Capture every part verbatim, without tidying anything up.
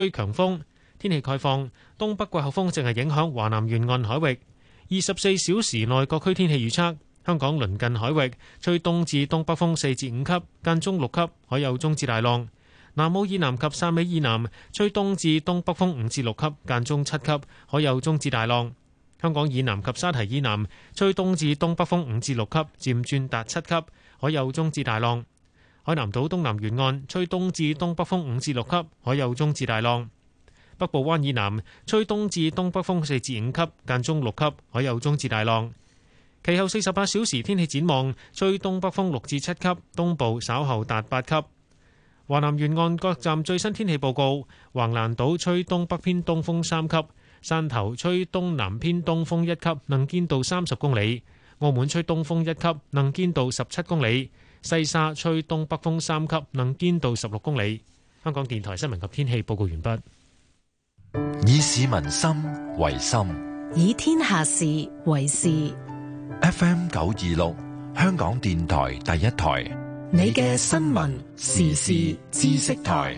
吹強風。天氣概況，東北季候風正係影響華南沿岸海域。二十四小時內各區天氣預測：香港鄰近海域吹東至東北風四至五級，間中六級，海有中至大浪。南澳以南及汕尾以南吹東至東北風五至六級，間中七級，海有中至大浪。香港以南及沙堤以南吹東至東北風五至六級，漸轉達七級，海有中至大浪。海南島東南沿岸吹東至東北風五至六級，海有中至大浪。北部灣以南吹東至東北風四至五級，間中六級，海有中至大浪。其後四十八小時天氣展望，吹東北風六至七級，東部稍後達八級。華南沿岸各站最新天氣報告：橫瀾島吹東北偏東風三級，汕頭吹東南偏東風一級，能見度三十公里；澳門吹東風一級，能見度十七公里；西沙吹東北風三級，能見度十六公里。香港電台新聞及天氣報告完畢。 以市民心為心， 以天下事為事。 F M 九二六，香港電台第一台， 你嘅新聞時事知識台。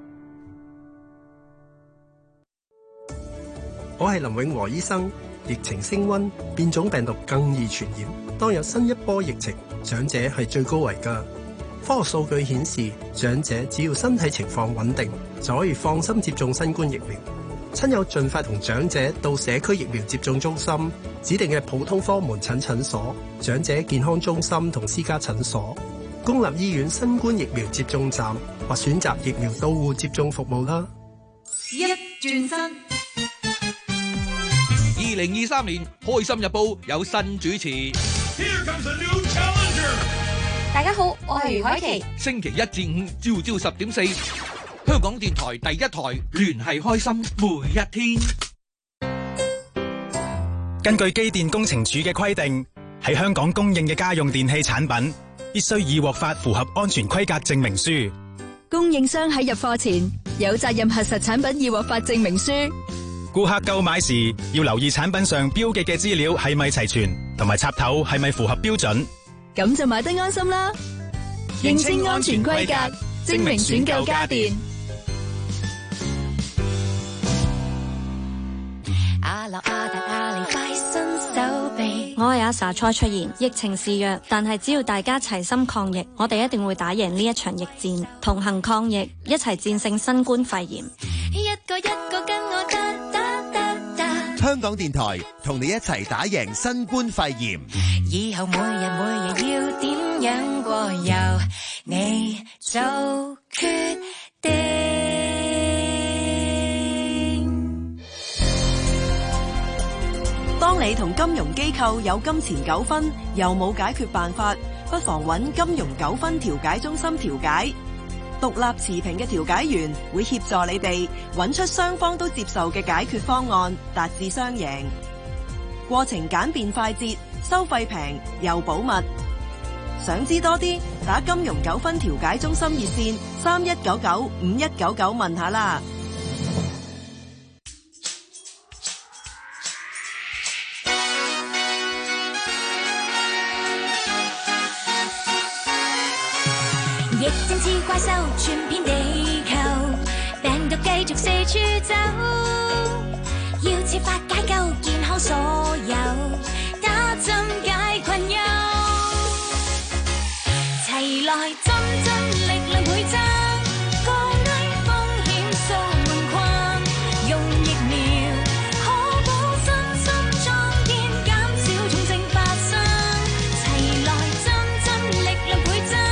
我係林永和醫生。疫情升溫，變種病毒更易傳染。當有新一波疫情，長者係最高危㗎。科學數據顯示，長者只要身體情況穩定，就可以放心接種新冠疫苗。親友盡快同長者到社區疫苗接種中心、指定嘅普通科門診診所、長者健康中心同私家診所、公立醫院新冠疫苗接種站或選擇疫苗到戶接種服務啦。 一轉身，二零二三年開心日報有新主持。Here comes a new challenger。 大家好，我係余凱琪。 星期一至五朝朝十點四，香港電台第一台聯繫開心每一天。 根據機電工程署嘅規定，喺香港供應嘅家用電器產品必須已獲發符合安全規格證明書。 供應商喺入貨前有責任核實產品已獲發證明書。 顧客購買時要留意產品上標記嘅資料係咪齊全，同埋插頭係咪符合標準， 咁就買得安心啦。認清安全規格，證明選購家電。 我係阿 sa 蔡卓妍，疫情肆虐，但係只要大家齊心抗疫，我哋一定會打贏呢一場疫戰，同行抗疫，一齊戰勝新冠肺炎。 一個一個跟我得得得得。香港電台同你一齊打贏新冠肺炎。以後每日每日要點樣過，由你做決定。 當你同金融機構有金錢糾紛，又冇解決辦法，不妨揾金融糾紛調解中心調解。獨立持平嘅調解員會協助你哋揾出雙方都接受嘅解決方案，達至雙贏。過程簡便快捷，收費平又保密。想知多啲，打金融糾紛調解中心熱線三一九九五一九九問下啦。 疫症似怪獸，傳遍地球，病毒繼續四處走，要設法解救健康所有，打針解困憂，齊來針針力量倍增，降低風險掃門框，用疫苗可保身心壯健，減少重症發生，齊來針針力量倍增。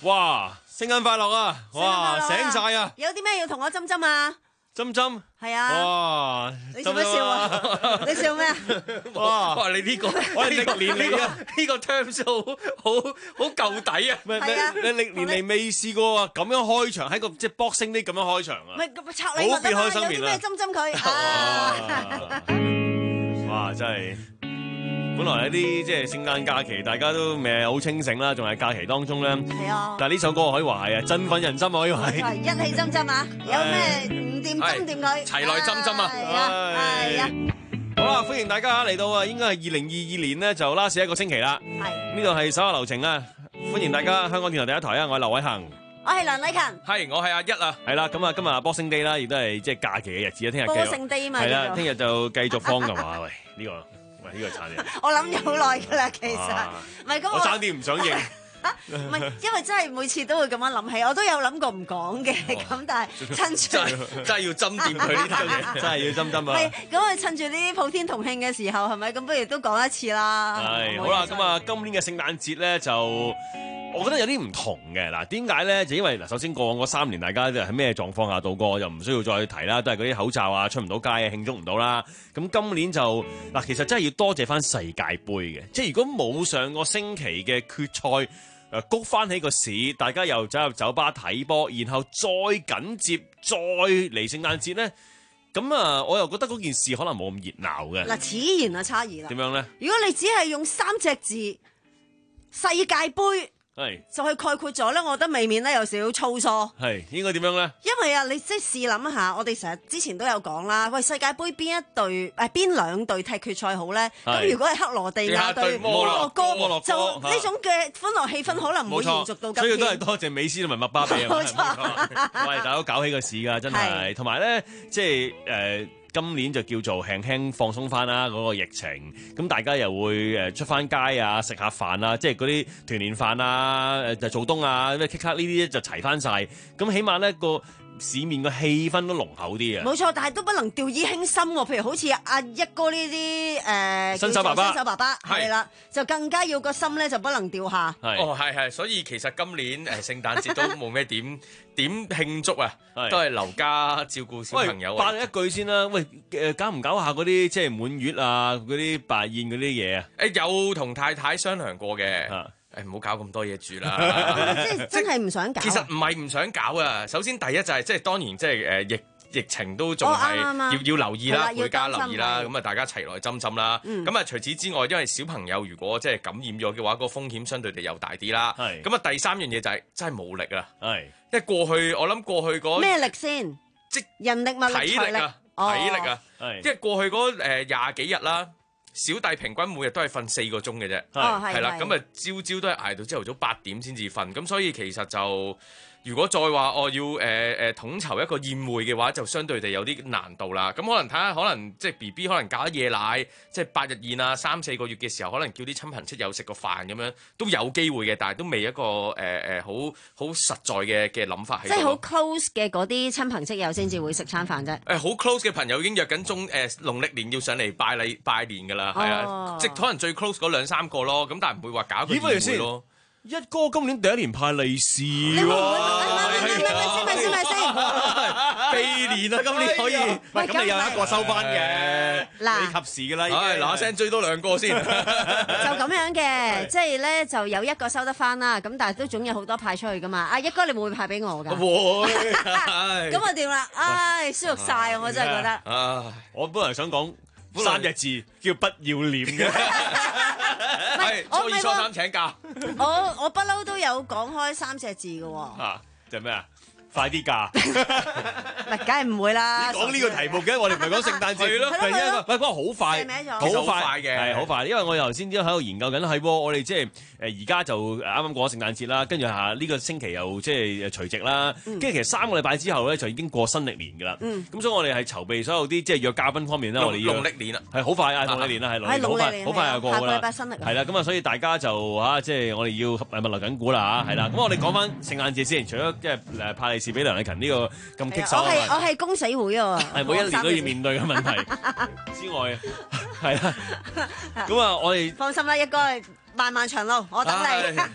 哇，聖誕快樂啊！哇，醒晒啊！ 有啲咩要同我針針啊？ 針針係啊！ 哇！ 你做乜笑啊？你笑咩啊？ 哇！哇！你呢個我係歷年嚟啊！ 呢個 terms 好好好舊底啊！ 咩咩？你歷年嚟未試過啊？咁樣開場喺個即係 boxing day 咁樣開場啊！ 唔係拆禮物啊嘛！有啲咩針針佢啊？ 哇！真係〜本來一啲即係聖誕假期，大家都未係好清醒啦，仲係假期當中咧。 係啊！ 但係呢首歌可以話係啊，振奮人心可以話係。 一氣針針啊！有咩唔掂針掂佢， 齊來針針啊！ 係啊！係啊！ 好啦，歡迎大家嚟到啊，應該係二零二二年咧就 last 一個星期啦。 係。 呢度係手下留情啊！歡迎大家香港電台第一台啊！我係劉偉恒。 我係梁禮勤。 係，我係阿一啊。 係啦，咁啊，今日 Boxing Day 啦，亦都係即係假期嘅日子啊，聽日。 Boxing Day 嘛。 係啦，聽日就繼續放嘅話，喂，呢個。喂，呢個差啲。 我諗咗好耐㗎啦，其實唔係咁。 我爭啲唔想認。 唔係，因為真係每次都會咁樣諗起，我都有諗過唔講嘅，咁但係趁住真係真係要針掂佢呢啲嘢， 真係要針針啊！ 係咁啊，趁住呢啲普天同慶嘅時候，係咪咁？不如都講一次啦。 係好啦，咁啊，今年嘅聖誕節咧就。我覺得有啲唔同嘅嗱，點解咧？就因為嗱，首先過往嗰三年大家都喺咩狀況下度過，就唔需要再提啦，都係嗰啲口罩啊，出唔到街啊，慶祝唔到啦。咁今年就嗱，其實真係要多謝翻世界盃嘅，即係如果冇上個星期嘅決賽，誒谷翻起個市，大家又走入酒吧睇波，然後再緊接再嚟聖誕節咧，咁啊，我又覺得嗰件事可能冇咁熱鬧嘅。 嗱，此言啊差異啦。 點樣咧？ 如果你只係用三隻字世界盃。 係就去概括咗咧，我覺得未免咧有少少粗疏。 係應該點樣咧？ 因為啊，你即係試諗下，我哋成日之前都有講啦。喂，世界盃邊一隊誒邊兩隊踢決賽好咧？咁如果係克羅地亞對摩洛哥，就呢種嘅歡樂氣氛可能唔會延續到今天。 所以都係多謝美斯同埋麥巴比啊！ 冇錯， 喂，大家搞起個市㗎，真係。同埋咧，即係誒。今年就叫做輕輕放鬆翻啦，嗰個疫情，咁大家又會誒出翻街啊，食下飯啊，即係嗰啲團年飯啊，誒就做冬啊，咩 K 卡呢啲就齊翻晒，咁起碼咧個市面個氣氛都濃厚啲啊！ 冇錯，但係都不能掉以輕心喎。譬如好似阿一哥呢啲誒新手爸爸， 新手爸爸係啦，就更加要個心咧就不能掉下。 哦，係係，所以其實今年誒聖誕節都冇咩點點慶祝啊，都係留家照顧小朋友。 喂，八一句先啦，喂誒搞唔搞下嗰啲即係滿月啊，嗰啲擺宴嗰啲嘢啊？ 誒有同太太商量過嘅。誒唔好搞咁多嘢住啦， 即係真係唔想搞。 其實唔係唔想搞啊，首先第一就係即係當然即係誒疫疫情都仲係要要留意啦，每家留意啦，咁啊大家齊來針針啦。咁啊除此之外，因為小朋友如果即係感染咗嘅話，個風險相對地又大啲啦。咁啊第三樣嘢就係真係冇力啊，因為過去我諗過去嗰咩力先？即人力物力體力啊，體力啊，因為過去嗰誒廿幾日啦。小弟平均每日都係瞓四個鐘嘅啫，係啦，咁啊朝朝都係捱到朝頭早八點先至瞓，咁所以其實就如果再話我要誒誒、呃、統籌一個宴會嘅話，就相對地有啲難度啦。咁可能睇下，可能即係 B B 可能搞夜奶，即係八日宴啊，三四個月嘅時候，可能叫啲親朋戚友食個飯咁樣都有機會嘅，但係都未一個誒誒好好實在嘅嘅諗法喺度。 即係好 close 嘅嗰啲親朋戚友先至會食餐飯啫。誒、 呃，好 close 嘅朋友已經約緊中誒農曆年要上嚟拜禮拜年㗎啦，係、哦、啊，即可能最 close 嗰兩三個咯，咁但係唔會話搞一個宴會咯。 一哥今年第一年派利是喎， 咪先咪先咪先， 避年啊！今年可以，喂咁你有一個收翻嘅， 嗱， 你及時噶啦， 唉嗱聲追多兩個先，就咁樣嘅，即係咧就有一個收得翻啦，咁但係都總有好多派出去噶嘛。阿一哥你會唔會派俾我㗎？ 會， 咁啊掂啦，唉舒服晒啊！我真係覺得， 啊，我本來想講三隻字叫不要臉嘅。 係初二初三請假， 我我不嬲都有講開三隻字嘅喎。 啊，就咩啊？快啲嫁！ 唔係，梗係唔會啦。 講呢個題目嘅，我哋唔係講聖誕節咯。係因為喂，嗰個好快， 好快嘅，係好快。因為我頭先都喺度研究緊，係喎，我哋即係誒而家就啱啱過咗聖誕節啦，跟住下呢個星期又即係除夕啦，跟住其實三個禮拜之後咧就已經過新歷年㗎啦。咁所以我哋係籌備所有啲即係約嘉賓方面咧，我哋要農曆年啦， 係好快啊！農曆年啦，係農曆好快，好快就過㗎啦。 下個禮拜新歷係啦，咁啊，所以大家就嚇即係我哋要誒物流緊股啦嚇，係啦。咁我哋講翻聖誕節先，除咗即係誒派利是俾梁禮勤呢個咁棘手， 我係我係公死會啊， 係每一年都要面對嘅問題之外，係啦。咁啊，我哋放心啦，一哥漫漫長路，我等你。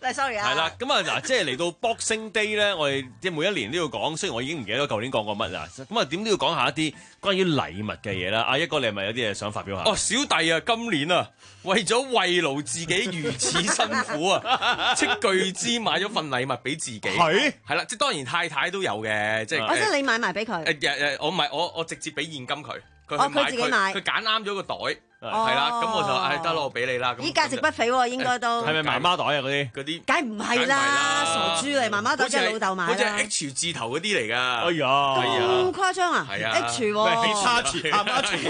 sorry 啊。 係啦，咁啊嗱，即係嚟到 Boxing Day 咧，我哋即係每一年都要講，雖然我已經唔記得咗舊年講過乜啦。咁啊，點都要講下一啲關於禮物嘅嘢啦。阿一哥，你係咪有啲嘢想發表下？ 哦，小弟啊，今年啊，為咗慰勞自己如此辛苦啊，斥巨資買咗份禮物俾自己。 係係啦，即係當然太太都有嘅，即係。 我即係你買埋俾佢。 誒誒誒，我唔係我我直接俾現金佢，佢哦佢自己買佢揀啱咗個袋。係啦，咁我就誒得咯，我俾你啦。 咦，價值不菲喎，應該都係咪媽媽袋啊？嗰啲嗰啲， 梗唔係啦，傻豬嚟，媽媽袋即係老豆買啦。 好似係 H 字頭嗰啲嚟㗎。 哎呀， 咁誇張啊？ 係啊 ，H 喎。 叉字，卡媽字，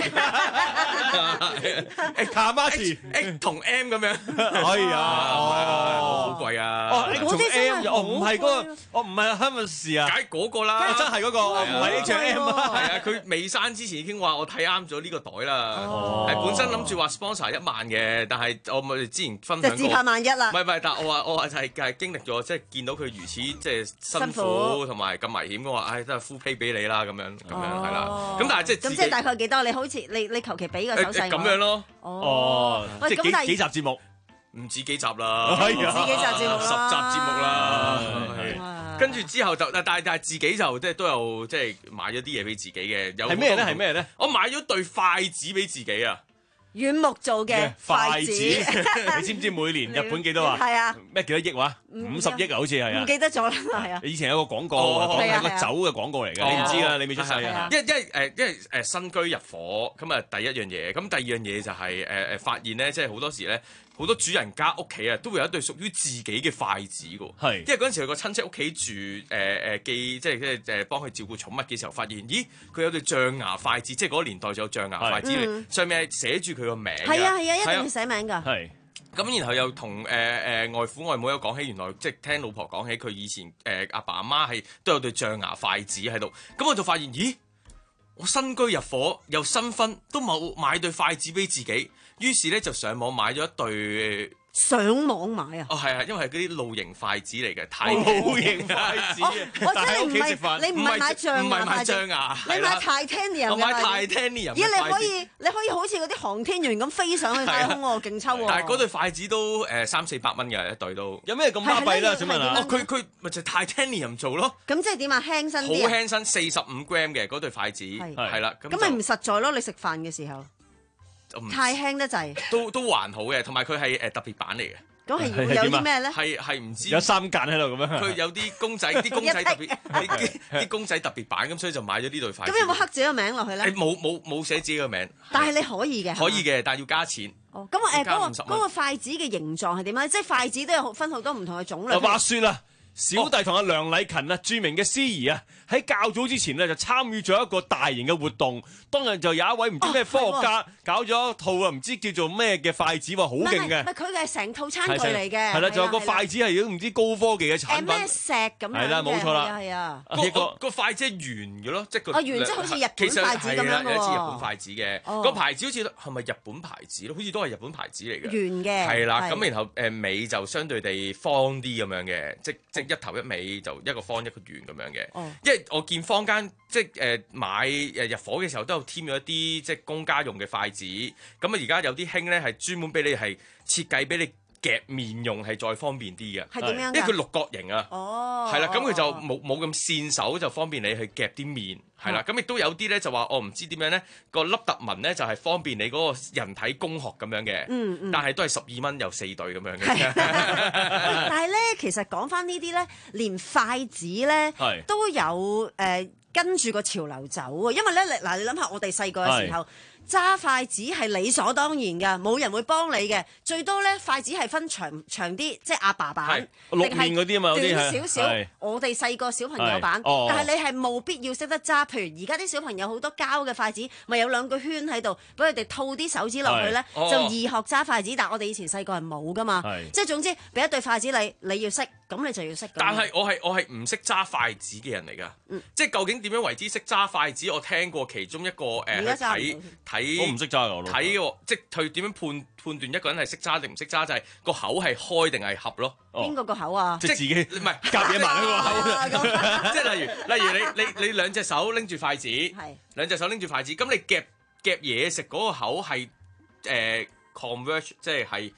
卡媽字 ，X 同 M 咁樣。 哎呀， 好貴啊！ 哦 ，X 同 M，哦唔係嗰個，哦唔係香蜜士啊， 梗係嗰個啦， 真係嗰個，唔係 H M 啊。 係啊，佢未生之前已經話我睇啱咗呢個袋啦，係本身諗住話 sponsor 一萬嘅，但係我咪之前分享過， 就只怕萬一啦。 唔係唔係，但係我話我話就係係經歷咗，即係見到佢如此即係辛苦同埋咁危險，我話唉都係 full pay 俾你啦，咁樣咁樣係啦。咁但係即係咁即係大概幾多？你好似你你求其俾個手勢咁樣咯。 哦，即係幾幾集節目？ 唔止幾集啦， 唔止幾集節目啦， 十集節目啦。跟住之後就但係但係自己就即係都有即係買咗啲嘢俾自己嘅。有係咩咧？係咩咧？ 我買咗對筷子俾自己啊！ 軟木做嘅筷子， 你知唔知每年日本幾多啊？ 係啊， 咩幾多億話？五十億啊，好似係啊。 唔記得咗啦，係啊。 以前有個廣告，講係個酒嘅廣告嚟嘅，你唔知㗎，你未出世啊。 因因為誒因為誒新居入伙，咁啊第一樣嘢，咁第二樣嘢就係誒誒發現咧，即係好多時咧。好多主人家屋企啊，都會有一對屬於自己嘅筷子㗎。係，因為嗰陣時佢個親戚屋企住，誒誒寄，即係即係誒幫佢照顧寵物嘅時候，發現，咦，佢有對象牙筷子，即係嗰個年代就有象牙筷子嚟，嗯、上面係寫住佢個名。係啊係啊，一定要寫名㗎。係。 咁然後又同誒誒外父外母有講起，原來即係聽老婆講起，佢以前誒阿、呃、爸阿媽係都有對象牙筷子喺度。咁我就發現，咦，我新居入伙又新婚，都冇買對筷子俾自己。於是咧就上網買咗一對， 上網買啊！ 哦係啊，因為係嗰啲露營筷子嚟嘅，太露營筷子。 我真係唔係你唔係買象牙， 唔係買象牙， 你買 Titanium 我買 Titanium。 咦，你可以你可以好似嗰啲航天員咁飛上去太空喎，勁抽喎！ 但係嗰對筷子都誒三四百蚊嘅一對都， 有咩咁巴閉咧？請問啊？ 哦，佢佢咪就 Titanium 做咯。 咁即係點啊？輕身啲， 好輕身，四十五 gram 嘅嗰對筷子，係啦。 咁咪唔實在咯？你食飯嘅時候。太輕得滯， 都都還好嘅，同埋佢係誒特別版嚟嘅。 咁係有啲咩咧？ 係係唔知有三間喺度咁樣。 佢有啲公仔，啲公仔特別，啲啲公仔特別版，咁所以就買咗呢對筷子。 咁有冇刻自己個名落去咧？ 冇冇冇寫自己個名。 但係你可以嘅。 可以嘅，但係要加錢。 哦，咁誒嗰個嗰個筷子嘅形狀係點咧？即係筷子都有分好多唔同嘅種類。 話説啦。小弟同阿梁禮勤啊，著名嘅司儀啊，喺較早之前呢，就參與咗一個大型嘅活動。當日就有一位唔知咩科學家搞咗一套啊，唔知叫做咩嘅筷子喎，好勁嘅。 唔係佢係成套餐具嚟嘅。 係啦，仲有個筷子係都唔知高科技嘅產品。 咩石咁樣嘅。 係啦，冇錯啦。 係啊。 個個筷子係圓嘅咯，即係個。 哦，圓即係好似日本筷子咁樣嘅喎。 有一支日本筷子嘅，個牌子好似係咪日本牌子咯？好似都係日本牌子嚟嘅。 圓嘅。 係啦，咁然後誒尾就相對地方啲咁樣嘅，即即一頭一尾。就一個方一個圓咁樣嘅，哦、因為我見坊間即係誒、呃、買誒入伙嘅時候都有添咗一啲即係公家用嘅筷子，咁啊而家有啲興咧係專門俾你係設計俾你夾麵用係再方便啲嘅， 係點樣？ 因為佢六角形啊， 哦，係啦，咁佢就冇冇咁跣手，就方便你去夾啲麵，係啦，咁亦都有啲咧就話我唔知點樣咧個凹凸紋咧就係方便你嗰個人體工學咁樣嘅，嗯嗯，但係都係十二蚊有四對咁樣嘅。 但係咧，其實講翻呢啲咧，連筷子咧都有誒、呃、跟住個潮流走啊！因為咧，嗱你諗下，我哋細個嘅時候揸筷子係理所當然㗎，冇人會幫你嘅。最多咧，筷子係分長長啲，即係阿爸版， 六面嗰啲啊嘛， 短少少。我哋細個小朋友版，哦、但係你係冇必要識得揸。譬如而家啲小朋友好多膠嘅筷子，咪有兩個圈喺度，俾佢哋套啲手指落去咧，哦、就易學揸筷子。但係我哋以前細個係冇㗎嘛，即係總之俾一對筷子你，你要識，咁你就要識。 但係我係我係唔識揸筷子嘅人嚟㗎，嗯、即係究竟點樣為之識揸筷子？我聽過其中一個誒睇。呃睇我唔識揸㗎， 睇嘅即係佢點樣判判斷一個人係識揸定唔識揸，就係、是、個口係開定係合咯。 邊個個口啊？ 即係自己唔係夾嘢埋喺個口。 即係例如例如你你你兩隻手拎住筷子，係兩隻手拎住筷子，咁你夾夾嘢食嗰個口係誒 converge，即係係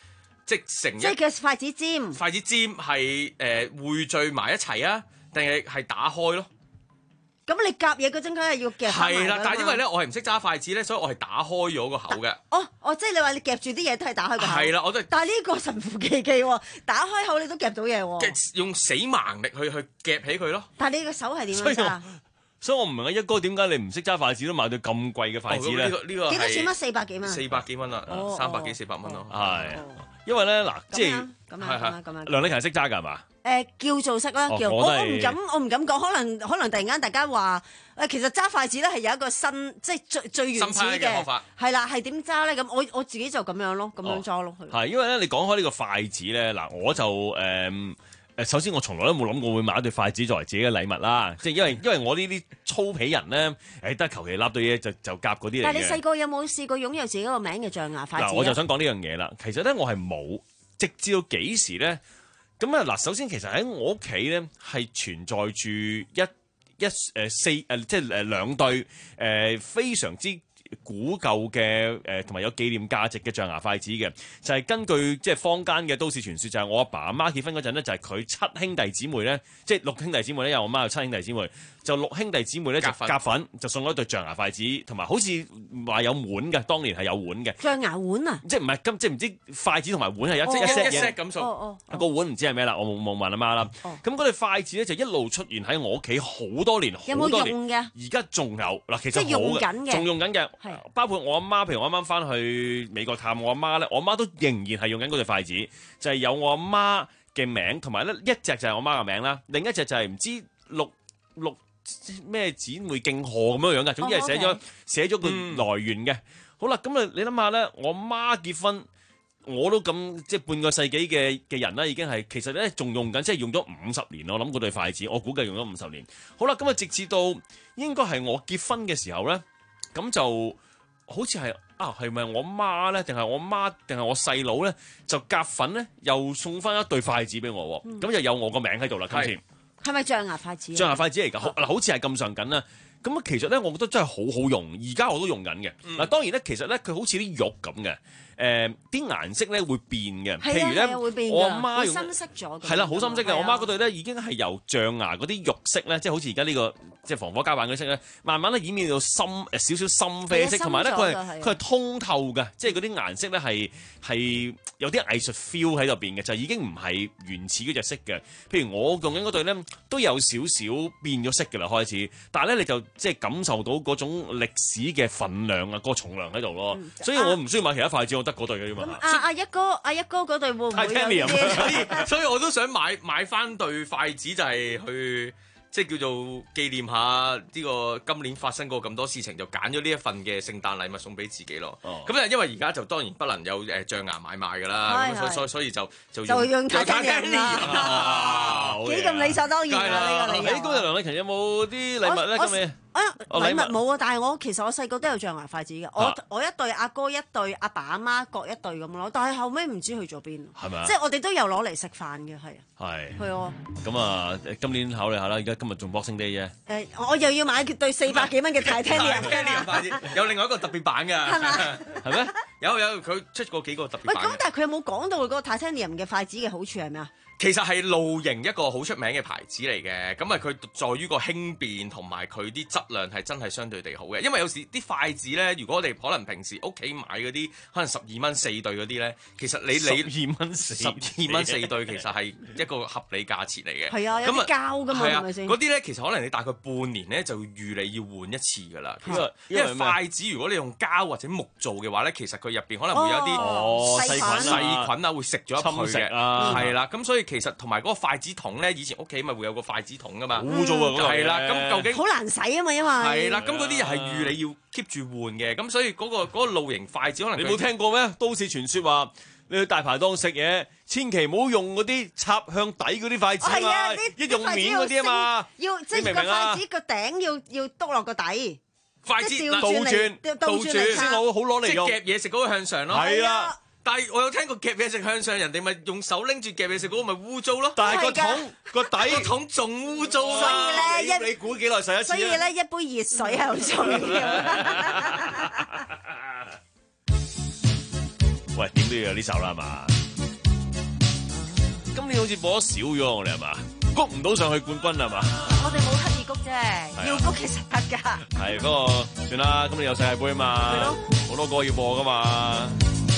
即係成一即係佢筷子尖， 筷子尖係誒匯聚埋一齊啊，定係係打開咯？ 咁你夾嘢嗰陣，梗係要夾埋㗎係啦， 嘛但係因為咧，我係唔識揸筷子咧，所以我係打開咗個口嘅。 哦哦，即係你話你夾住啲嘢都係打開個口。 係啦，我都係。 但係呢個神乎其技喎，打開口你都夾到嘢喎。 用死盲力去去夾起佢咯。 但係你個手係點所以我樣揸？ 所以我唔明啊，一哥點解你唔識揸筷子都買到咁貴嘅筷子咧？ 哦呢個呢個幾多錢乜？四百幾蚊。 四百幾蚊啦，三百幾四百蚊咯。 係，因為咧嗱，即係咁樣咁樣咁樣。 梁禮勤識揸㗎係嘛？ 誒叫做識啦，叫我我唔敢我唔敢講，可能可能突然間大家話誒，其實揸筷子咧係有一個新即係最最原始嘅係啦，係點揸咧？咁我我自己就咁樣咯，咁樣揸咯。 係因為咧，你講開呢個筷子咧，嗱我就誒誒，首先我從來都冇諗過會買一對筷子作為自己嘅禮物啦，即係因為因為我呢啲粗皮人咧，誒得求其揦對嘢就就夾嗰啲嚟嘅。 但係你細個有冇試過擁有自己個名嘅象牙筷子？ 嗱，我就想講呢樣嘢啦。其實咧，我係冇，直至到幾時咧？咁啊嗱，首先其實喺我屋企咧係存在住一一誒四誒即係誒兩對誒、呃、非常之古舊嘅誒同埋有紀念價值嘅象牙筷子嘅，就係、是、根據即係坊間嘅都市傳說，就係、是、我阿爸阿媽結婚嗰陣咧，就係、是、佢七兄弟姊妹咧，即係六兄弟姊妹咧，有我媽有七兄弟姊妹，就六兄弟姊妹咧就夾粉，就送咗一對象牙筷子，同埋好似話有碗嘅，當年係有碗嘅象牙碗啊！ 即係唔係咁，即係唔知筷子同埋碗係一、哦、一 set 嘢咁送。 哦哦、 個碗唔知係咩啦，我冇冇問阿媽啦。咁嗰對筷子咧就一路出現喺我屋企好多年，好多年。有冇用嘅？而家仲有嗱，其實好用緊嘅， 仲用緊嘅，包括我阿媽，譬如我啱啱翻去美國探我阿媽咧，我阿媽都仍然係用緊嗰對筷子，就係、是、有我阿媽嘅名，同埋咧一隻就係我媽嘅名啦，另一隻就係唔知六六咩姊妹敬賀咁樣樣嘅，總之係寫咗、oh, okay. 寫咗個來源嘅。嗯、好啦，咁啊你諗下咧，我媽結婚，我都咁即係半個世紀嘅嘅人啦，已經係其實咧仲用緊，即係用咗五十年。我諗嗰對筷子，我估計用咗五十年。好啦，咁啊直至到應該係我結婚嘅時候咧，咁就。好似係啊，係咪我媽咧，定係我媽，定係我細佬咧，就夾粉咧，又送翻一對筷子俾我，咁、嗯、就有我個名喺度啦。今次係咪象牙筷子？ 象牙筷子嚟㗎，嗱，好似係咁上緊啦。咁啊，其實咧，我覺得真係好好用，而家我都用緊嘅。嗱、嗯，當然咧，其實咧，佢好似啲肉咁嘅。誒、呃、啲顏色咧會變嘅，譬如咧，我阿媽用深色咗， 係啦，好深色嘅。我媽嗰對咧已經係由象牙嗰啲肉色咧，即係好似而家呢個即係防火膠板嗰啲色咧，慢慢咧演變到深誒少少深啡色，同埋咧佢係佢係通透嘅，即係嗰啲顏色咧係係有啲藝術 feel 喺入邊嘅，就已經唔係原始嗰隻色嘅。譬如我用緊嗰對咧都有少少變咗色嘅啦，開始，但係咧你就即係感受到嗰種歷史嘅份量啊，個重量喺度咯。嗯、所以我唔需要買其他筷子。得嗰對嘅啫嘛。 咁阿阿一哥，阿一哥嗰對會唔會有啲？ 所以所以我都想買買翻對筷子，就係去即係叫做紀念下呢個今年發生過咁多事情，就揀咗呢一份嘅聖誕禮物送俾自己咯。咁咧、哦，因為而家就當然不能有誒象牙買賣㗎啦，咁所以所以就就就用泰坦尼亞啦， 幾咁理所當然啊！呢個理由。 誒，今日梁禮勤有冇啲禮物咧？今日？ 啊！禮物冇啊，但係我其實我細個都有象牙筷子嘅，我我一對阿哥一對，阿爸阿媽各一對咁咯。但係後尾唔知去咗邊， 係咪啊？ 即係我哋都有攞嚟食飯嘅，係啊。 係。 係啊。咁啊，今年考慮下啦，而家今日仲 Boxing Day 啫。 誒，我又要買對四百幾蚊嘅 Titanium 筷子，有另外一個特別版㗎。係咪？係咩？有有，佢出過幾個特別版。 喂，咁但係佢有冇講到嗰個 Titanium 嘅筷子嘅好處係咩啊？ 其實係露營一個好出名嘅牌子嚟嘅，咁啊佢在於個輕便同埋佢啲質量係真係相對地好嘅。因為有時啲筷子咧，如果我哋可能平時屋企買嗰啲可能十二蚊四對嗰啲咧，其實你你十二蚊四十二蚊四對其實係一個合理價錢嚟嘅。 係啊，有啲膠㗎嘛，係咪先？ 嗰啲咧其實可能你大概半年咧就預你要換一次㗎啦。其實因為筷子如果你用膠或者木做嘅話咧，其實佢入邊可能會有啲細菌細菌啊，會食咗入去嘅。係啦，咁所以其實同埋嗰個筷子筒咧，以前屋企咪會有個筷子筒噶嘛， 污糟啊！ 係啦，咁究竟好難洗啊嘛，因為係啦，咁嗰啲又係預你要 keep 住換嘅，咁所以嗰個嗰個露營筷子可能你冇聽過咩？都市傳說話你去大排檔食嘢，千祈唔好用嗰啲插向底嗰啲筷子啊，一用面嗰啲啊嘛， 要即係個筷子個頂要要篤落個底， 筷子倒轉倒轉先好好攞嚟用， 即係夾嘢食嗰個向上咯， 係啦。 但係我有聽過夾嘢食向上，人哋咪用手拎住夾嘢食嗰個咪污糟咯。 但係個桶個底個桶仲污糟啊！ 所以咧， 你估幾耐洗一次？ 所以咧，一杯熱水係好重要。 喂，點都要有呢首啦，係嘛？ 今年好似播得少咗，我哋係嘛？谷唔到上去冠軍係嘛？ 我哋冇刻意谷啫，要谷其實得㗎。 係，不過算啦，今年有世界盃啊嘛，好多歌要播㗎嘛。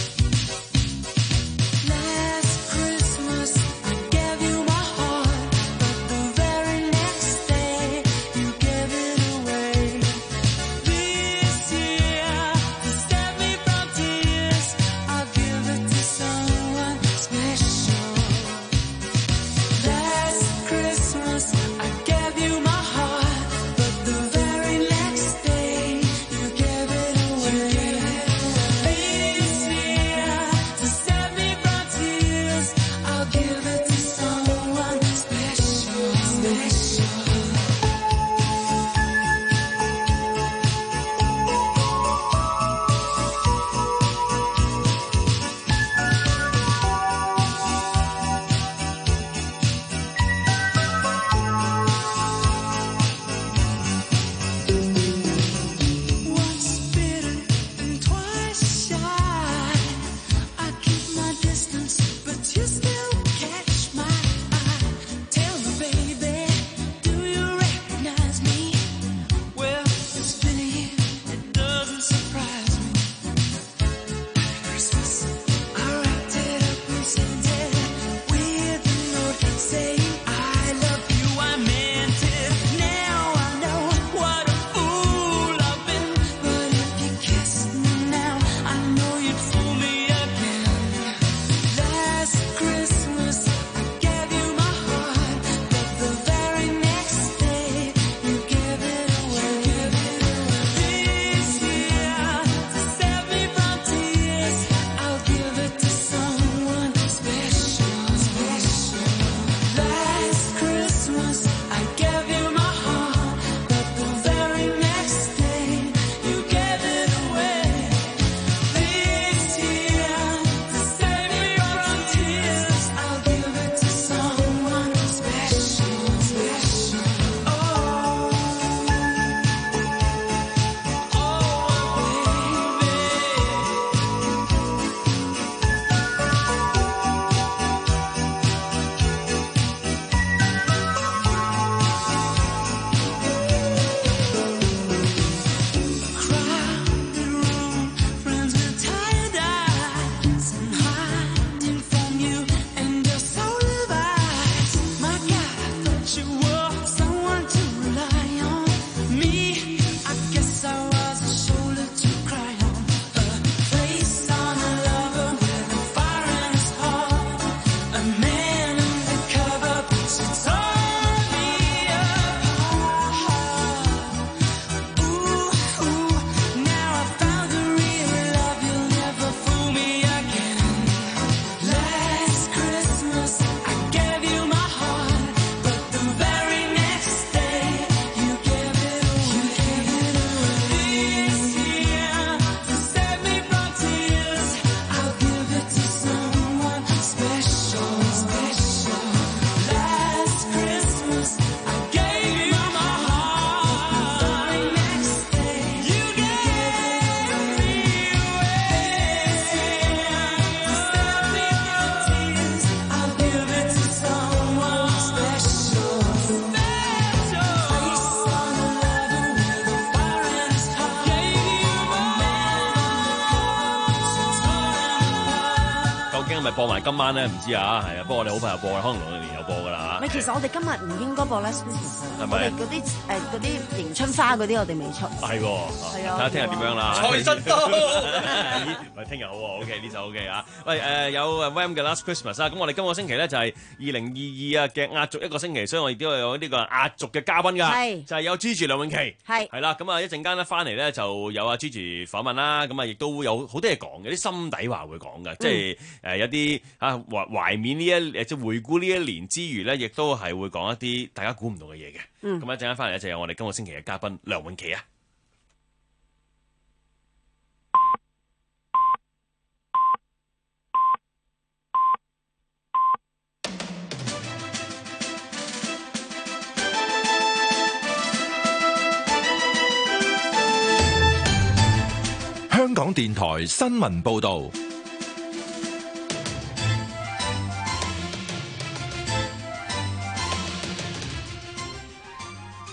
播埋今晚咧，唔知啊，係啊，不過我哋好快就播啦，可能龍年有播噶啦嚇。 咪其實我哋今日唔應該播 Last Christmas， 係咪我哋嗰啲誒嗰啲迎春花嗰啲我哋未出。 係喎， 係啊， 睇下聽日點樣啦。 財神到， 喂，聽日好喎 ，OK 呢首 OK 啊。喂誒有 Wham 嘅 Last Christmas 啊，咁我哋今個星期咧就係二零二二啊嘅壓軸一個星期，所以我亦都有呢個壓軸嘅嘉賓㗎， 係就係有 Gigi 梁詠琪， 係係啦，咁啊一陣間咧翻嚟咧就有阿 Gigi 訪問啦，咁啊亦都有好多嘢講嘅，啲心底話會講嘅，即係誒有啲啊懷懷緬呢一即係回顧呢一年之餘咧，亦都係會講一啲大家估唔到嘅嘢嘅。咁一陣間翻嚟咧就有我哋今個星期嘅嘉賓梁詠琪啊。 香港電台新聞報導。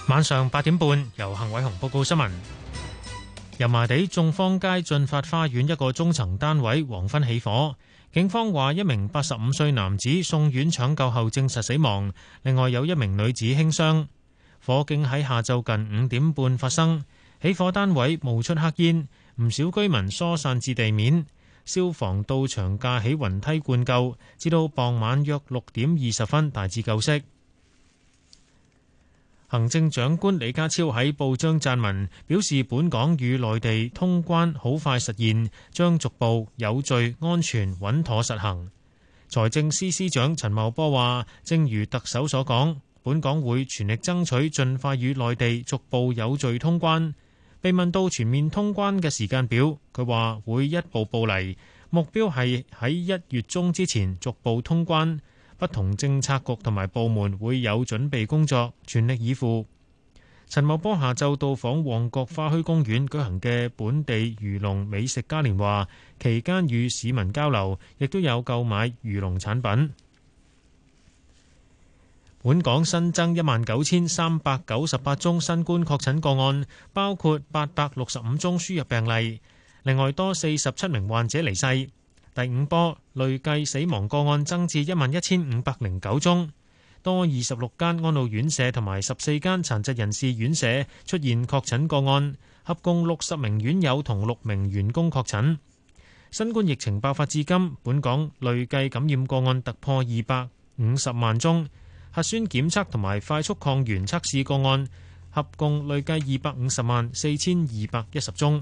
晚上八點半，由幸偉雄報告新聞。油麻地眾坊街進發花園一個中層單位黃昏起火，警方話一名八十五歲男子送院搶救後證實死亡，另外有一名女子輕傷。火警喺下晝近五點半發生，起火單位冒出黑煙，唔少居民疏散至地面，消防到場架起雲梯灌救，至到傍晚約六點二十分大致救熄。行政長官李家超喺報章撰文，表示本港與內地通關好快實現，將逐步有序、安全、穩妥實行。財政司司長陳茂波話，正如特首所講，本港會全力爭取盡快與內地逐步有序通關。被問到全面通關嘅時間表，佢話會一步步嚟，目標係喺一月中之前逐步通關。不同政策局同埋部門會有準備工作，全力以赴。陳茂波下晝到訪旺角花墟公園舉行嘅本地漁農美食嘉年華，期間與市民交流，亦都有購買漁農產品。本港新增一萬九千三百九十八宗新冠確診個案，包括八百六十五宗輸入病例，另外多四十七名患者離世。第五波累計死亡個案增至一萬一千五百零九宗，多二十六間安老院舍同埋十四間殘疾人士院舍出現確診個案，合共六十名院友同六名員工確診。新冠疫情爆發至今，本港累計感染個案突破二百五十萬宗，核酸檢測同埋快速抗原測試個案合共累計二百五十萬四千二百一十宗。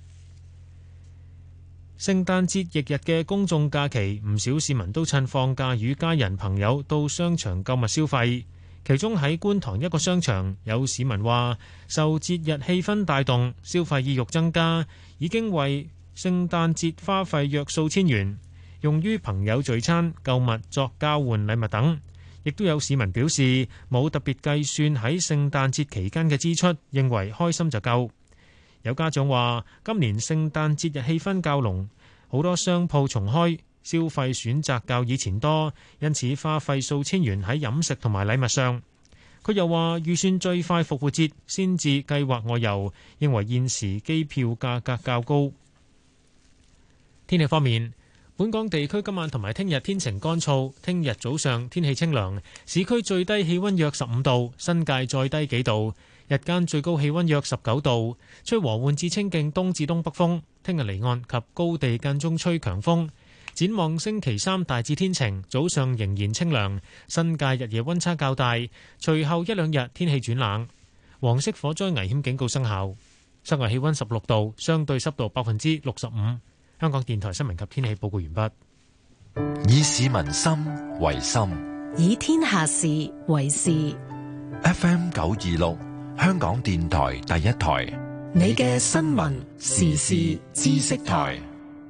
聖誕節翌日嘅公眾假期，唔少市民都趁放假與家人朋友到商場購物消費。其中喺觀塘一個商場，有市民話受節日氣氛帶動，消費意欲增加，已經為聖誕節花費約數千元，用於朋友聚餐、購物作交換禮物等。亦都有市民表示冇特別計算喺聖誕節期間嘅支出，認為開心就夠。有家長話今年聖誕節日氣氛較濃，好多商鋪重開，消費選擇較以前多，因此花費數千元喺飲食同埋禮物上。佢又話預算最快復活節先至計劃外遊，認為現時機票價格較高。天氣方面，本港地區今晚同埋聽日天晴乾燥，聽日早上天氣清涼，市區最低氣溫約十五度，新界再低幾度。日間最高氣溫約十九度，吹和緩至清勁東至東北風。聽日離岸及高地間中吹強風。展望星期三大致天晴，早上仍然清涼，新界日夜溫差較大。隨後一兩日天氣轉冷。黃色火災危險警告生效。室外氣溫十六度，相對濕度百分之六十五。香港電台新聞及天氣報告完畢。 以市民心為心， 以天下事為事。 F M 九二六。香港電台第一台， 你嘅新聞時事知識台。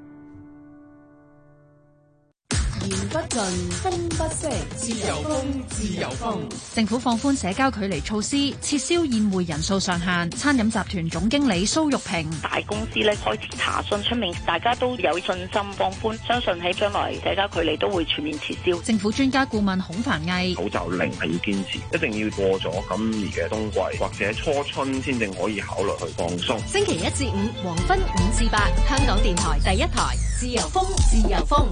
言不盡，風不息，自由風，自由風。 政府放寬社交距離措施，撤銷宴會人數上限。餐飲集團總經理蘇玉平： 大公司咧開始查詢出面，大家都有信心放寬，相信喺將來社交距離都會全面撤銷。 政府專家顧問孔繁毅： 口罩令係要堅持，一定要過咗今年嘅冬季或者初春先正可以考慮去放鬆。 星期一至五黃昏五至八，香港電台第一台，自由風，自由風。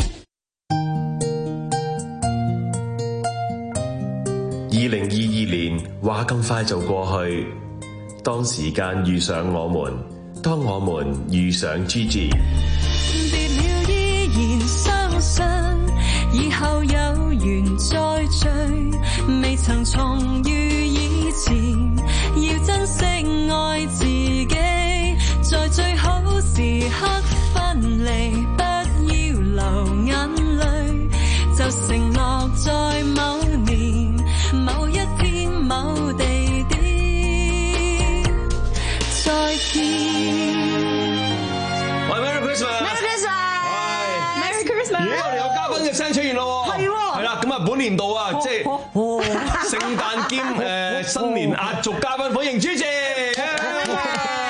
二零二二年話咁快就過去，當時間遇上我們，當我們遇上 Gigi， 別了依然相信以後有緣再聚，未曾重遇以前，要珍惜愛自己，在最好時刻分離，不要流眼淚，就承諾在某年某一天某地點再見。 喂 ，Merry Christmas！Merry Christmas！Merry Christmas！ 咦，我哋有嘉賓嘅聲出現咯喎！係喎，係啦，咁啊，本年度啊，即係聖誕兼誒新年壓軸嘉賓，歡迎朱姐。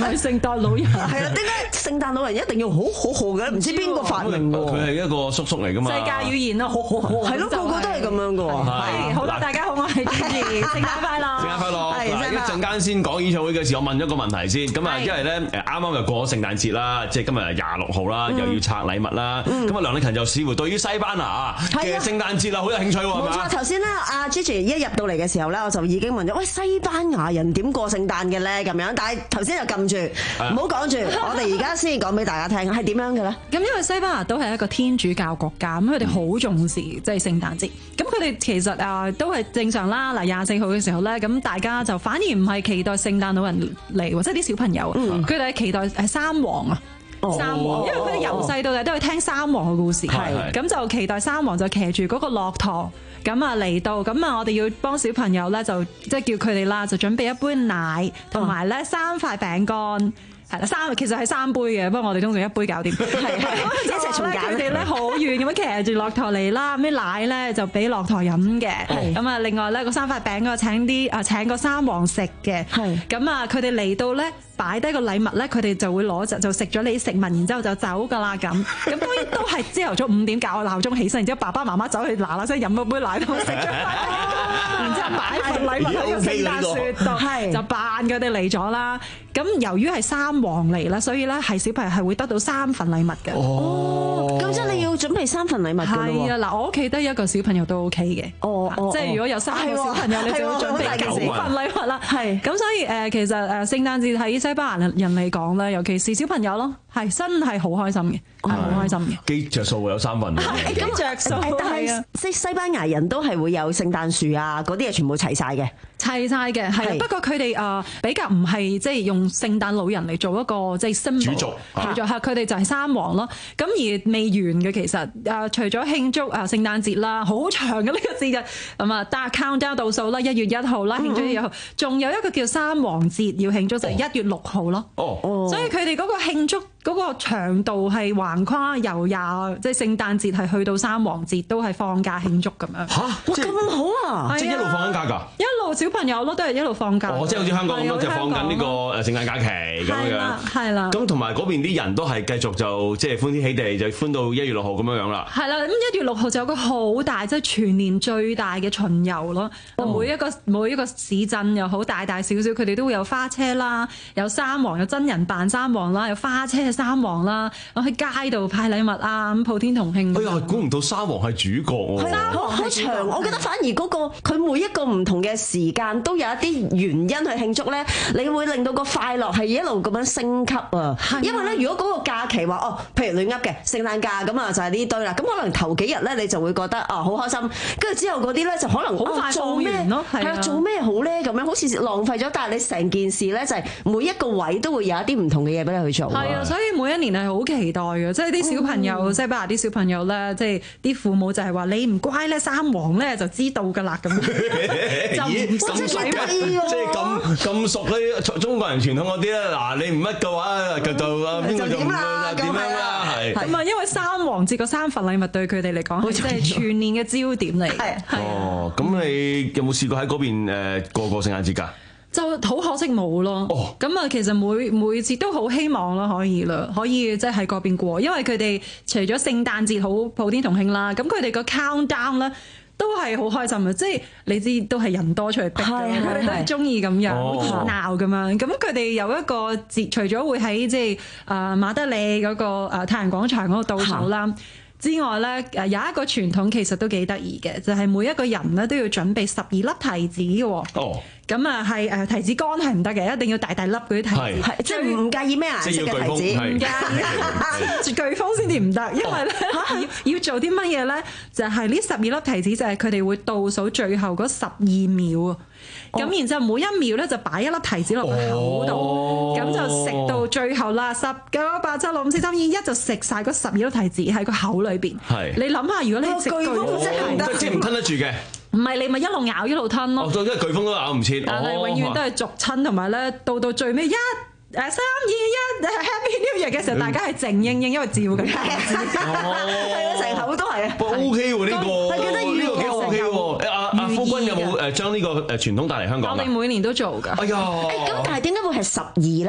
係聖誕老人。 係啊，點解聖誕老人一定要好好好嘅？唔知邊個發明喎？ 佢係一個叔叔嚟㗎嘛。 世界語言啦，好好好。 係咯，個個都係咁樣㗎喎。 係，好啦，大家好，我係 Gigi，聖誕快樂！ 聖誕快樂！嗱，一陣間先講演唱會嘅時候，我問咗個問題先。咁啊，因為咧誒啱啱又過咗聖誕節啦，即係今日係廿六號啦，又要拆禮物啦。咁啊，梁麗勤就似乎對於西班牙嘅聖誕節啊好有興趣喎，係嘛？ 冇錯，頭先咧阿 Gigi 一入到嚟嘅時候咧，我就已經問咗，喂，西班牙人點過聖誕嘅咧？咁樣，但係頭先就撳住，唔好講住，我哋而家先講俾大家聽，係點樣嘅咧？ 咁因為西班牙都係一個天主教國家，咁佢哋好重視即係聖誕節。咁佢哋其實啊都係正常啦。嗱，廿四號嘅時候咧，咁大家就反而唔係期待聖誕老人嚟，或者啲小朋友，佢哋係期待係三王啊。三王，因為佢哋由細到大都係聽三王嘅故事，咁就期待三王就騎住嗰個駱駝，咁啊嚟到，咁啊我哋要幫小朋友咧就即係叫佢哋啦，就準備一杯奶，同埋咧三塊餅乾。係啦，三其實係三杯嘅，不過我哋通常一杯搞掂。係一齊重揀。佢哋咧好遠咁樣騎住駱駝嚟啦，咩奶咧就俾駱駝飲嘅。咁啊，另外咧個三塊餅嗰請啲啊請個三王食嘅。係。咁啊，佢哋嚟到咧擺低個禮物咧，佢哋就會攞就就食咗你啲食物，然之後就走㗎啦咁。咁當然都係朝頭早五點校個鬧鐘起身，然之後爸爸媽媽走去嗱嗱聲飲咗杯奶同食咗飯，然之後擺份禮物喺個聖誕樹度，就扮佢哋嚟咗啦。咁由於係三王嚟啦，所以咧係小朋友係會得到三份禮物嘅。 哦，咁即係你要準備三份禮物㗎咯喎。 係啊，嗱，我屋企得一個小朋友都 OK 嘅。哦，即係如果有三個小朋友，你就要準備九份禮物啦。係。咁所以誒，其實誒聖誕節喺西班牙人嚟講咧，尤其是小朋友咯，係真係好開心嘅，係好開心嘅。 幾着數有三份。 係咁着數，但係即西班牙人都係會有聖誕樹啊，嗰啲嘢全部齊晒嘅。 齊晒嘅，係。不過佢哋誒比較唔係即係用聖誕老人嚟做一個即係 symbol 主族，主族嚇佢哋就係三王咯。咁而未完嘅其實誒，除咗慶祝誒聖誕節啦，好長嘅呢個節日咁啊，但係 countdown 倒數啦，一月一號啦，慶祝一月一號，仲有一個叫三王節要慶祝就係一月六號咯。哦，所以佢哋嗰個慶祝嗰個長度係橫跨由廿即係聖誕節係去到三王節都係放假慶祝咁樣。 嚇， 咁好啊！ 即係一路放緊假㗎。 一路小朋友咯，都係一路放假。 哦，即係好似香港咁樣，就放緊呢個誒聖誕假期咁樣。 係啦。咁同埋嗰邊啲人都係繼續就即係歡天喜地，就歡到一月六號咁樣樣啦。 係啦，咁一月六號就有個好大，即係全年最大嘅巡遊咯。每一個每一個市鎮又好，大大小小，佢哋都會有花車啦，有三王，有真人扮三王啦，有花車嘅三王啦，我喺街度派禮物啊，咁普天同慶。 哎呀，估唔到三王係主角喎。 三王好長，我覺得反而嗰個佢每一個唔同嘅時間都有一啲原因去慶祝咧，你會令到個快樂係一路咁樣升級啊！因為咧，如果嗰個假期話哦，譬如亂噏嘅聖誕假咁啊，就係呢堆啦。咁可能頭幾日咧，你就會覺得啊好開心，跟住之後嗰啲咧就可能好快做咩咯，係啊，做咩好咧？咁樣好似浪費咗，但係你成件事咧就係每一個位都會有一啲唔同嘅嘢俾你去做。 係啊，所以每一年係好期待嘅，即係啲小朋友，西班牙啲小朋友咧，即係啲父母就係話你唔乖咧，三王咧就知道㗎啦咁。 就唔咁熟嘅，即係咁咁熟咧，中國人傳統嗰啲咧，嗱你唔乜嘅話，就就啊邊個就唔啊點樣啦，係。咁啊， 因為三王節個三份禮物對佢哋嚟講係即係全年嘅焦點嚟。係。 哦，咁你有冇試過喺嗰邊誒過過聖誕節㗎？ 就好可惜冇咯。哦。咁啊，其實每每次都好希望啦，可以啦，可以即係喺嗰邊過，因為佢哋除咗聖誕節好普天同慶啦，咁佢哋個 countdown 咧。都係好開心嘅，即係你知都係人多出嚟逼嘅，佢哋都係中意咁樣好熱鬧咁樣。咁佢哋有一個節，除咗會喺即係誒馬德里嗰個誒太陽廣場嗰度倒數啦之外咧，誒有一個傳統其實都幾得意嘅，就係每一個人咧都要準備十二粒提子嘅喎。哦。咁啊係誒提子乾係唔得嘅，一定要大大粒嗰啲提子，係即係唔介意咩顏色嘅提子，唔介意颶風先至唔得，因為咧要要做啲乜嘢咧？就係呢十二粒提子就係佢哋會倒數最後嗰十二秒啊！咁然之後每一秒咧就擺一粒提子落個口度，咁就食到最後啦，十九八七六五四三二一就食晒嗰十二粒提子喺個口裏邊。係你諗下，如果你食颶風即係即係唔吞得住嘅。 唔係你咪一路咬一路吞咯。 哦，因為颶風都咬唔切。 但係永遠都係逐親，同埋咧到到最尾一誒三二一 Happy New Year 嘅時候，大家係靜應應，因為照緊。 係啊，成口都係啊。 O K 喎呢個， 係幾得意喎， 呢個幾 O K 喎。阿阿夫君有冇誒將呢個誒傳統帶嚟香港？ 我哋每年都做㗎。 哎呀！ 咁但係點解會係十二咧？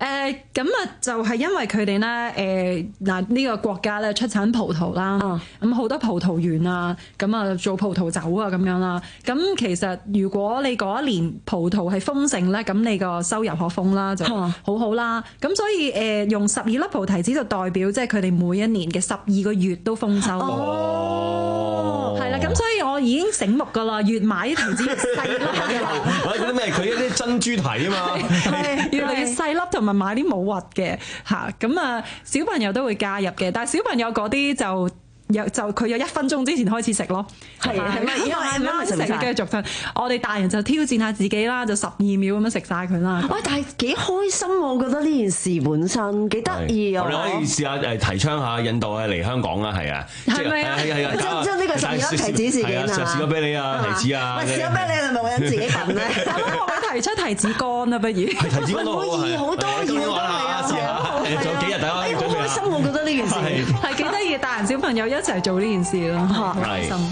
誒咁啊，就係因為佢哋咧誒嗱呢個國家咧出產葡萄啦，咁好、嗯、多葡萄園啊，咁啊做葡萄酒啊咁樣啦。咁其實如果你嗰一年葡萄係豐盛咧，咁你個收入可豐啦，就好好啦。咁、嗯、所以誒、呃、用十二粒葡提子就代表即係佢哋每一年嘅十二個月都豐收。哦，係啦，咁所以我已經醒目噶啦，越買啲提子越細粒嘅啦。 嗰啲咩？佢一啲珍珠提啊嘛， 係越嚟越細粒，同埋買啲冇核嘅嚇。咁啊，小朋友都會加入嘅，但係小朋友嗰啲就。有就佢有一分鐘之前開始食咯，係係咪？因為慢慢食繼續吞。我哋大人就挑戰下自己啦，就十二秒咁樣食晒佢啦。 喂，但係幾開心喎！我覺得呢件事本身幾得意啊！ 我哋可以試下誒提倡下引導啊嚟香港啦，係啊， 係咪啊？係啊！即係呢個十二粒提子事件啊！ 試咗俾你啊，提子啊！ 喂，試咗俾你係咪我人自己品咧？ 我會提出提子乾啊，不如係提子乾都好啊！ 好多嘢好多啊！試下，仲有幾日大家可以準備好開心，我覺得呢件事係幾得意，大人小朋友一齊做呢件事咯，好開心。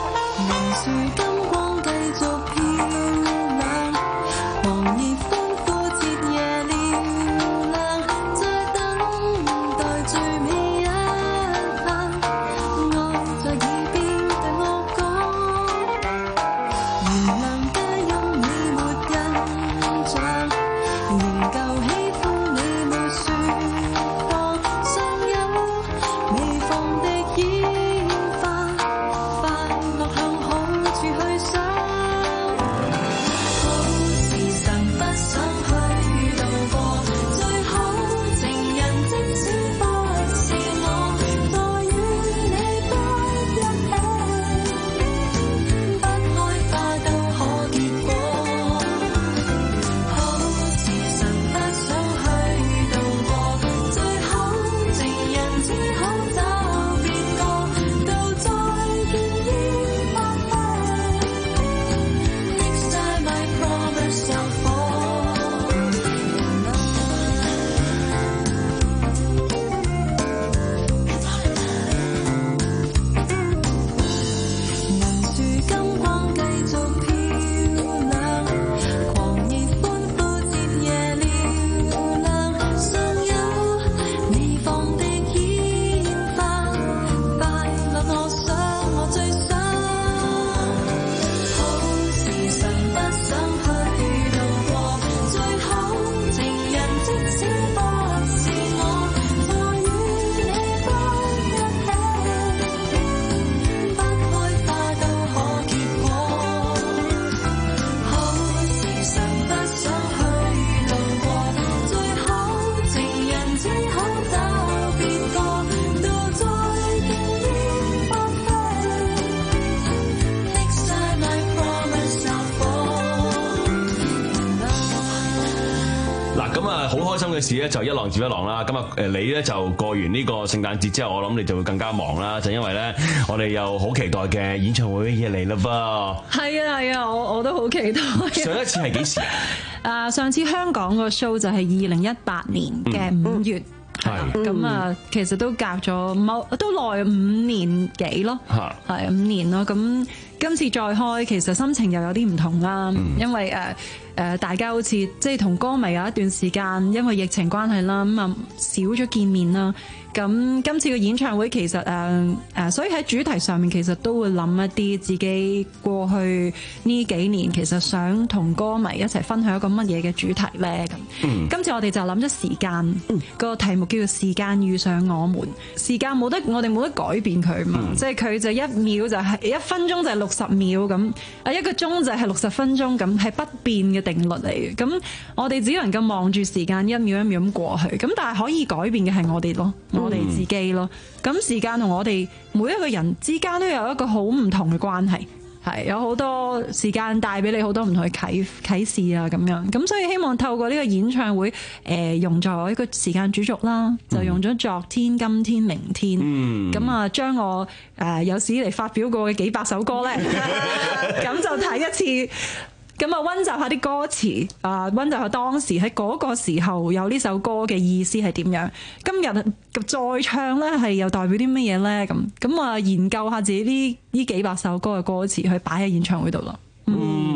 嘅事咧就一浪接一浪啦，咁啊誒你咧就過完呢個聖誕節之後，我諗你就會更加忙啦，就因為咧我哋又好期待嘅演唱會嘢嚟啦噃。係啊係啊，我我都好期待。 上一次係幾時啊？ 誒上次香港個 show 就係二零一八年嘅五月。嗯係咁啊，其實都隔咗冇都耐五年幾咯，係五年咯。咁今次再開，其實心情又有啲唔同啦，嗯、因為誒誒、呃、大家好似即係同歌迷有一段時間，因為疫情關係啦，咁啊少咗見面啦。咁今次嘅演唱會其實誒誒、呃，所以喺主題上面其實都會諗一啲自己過去呢幾年其實想同歌迷一齊分享一個乜嘢嘅主題咧咁。嗯、今次我哋就諗咗時間，嗯、個題目叫做時間遇上我們。時間冇得我哋冇得改變佢嘛，嗯、即係佢就一秒就係、是、一分鐘就係六十秒咁，啊一個鐘就係六十分鐘咁，係不變嘅定律嚟嘅。咁我哋只能夠望住時間一秒一秒咁過去，咁但係可以改變嘅係我哋咯。我哋自己咯，咁時間同我哋每一個人之間都有一個好唔同嘅關係，係有好多時間帶俾你好多唔同嘅啟啟示啊，咁樣，咁所以希望透過呢個演唱會，誒、呃、用咗一個時間主軸啦，就用咗昨天、今天、明天，咁啊將我誒、呃、有史以嚟發表過嘅幾百首歌咧，咁就睇一次。咁啊，溫習下啲歌詞，啊，溫習下當時喺嗰個時候有呢首歌嘅意思係點樣？今日再唱咧，係又代表啲乜嘢咧？咁咁啊，研究下自己呢呢幾百首歌嘅歌詞，去擺喺演唱會度咯。嗯。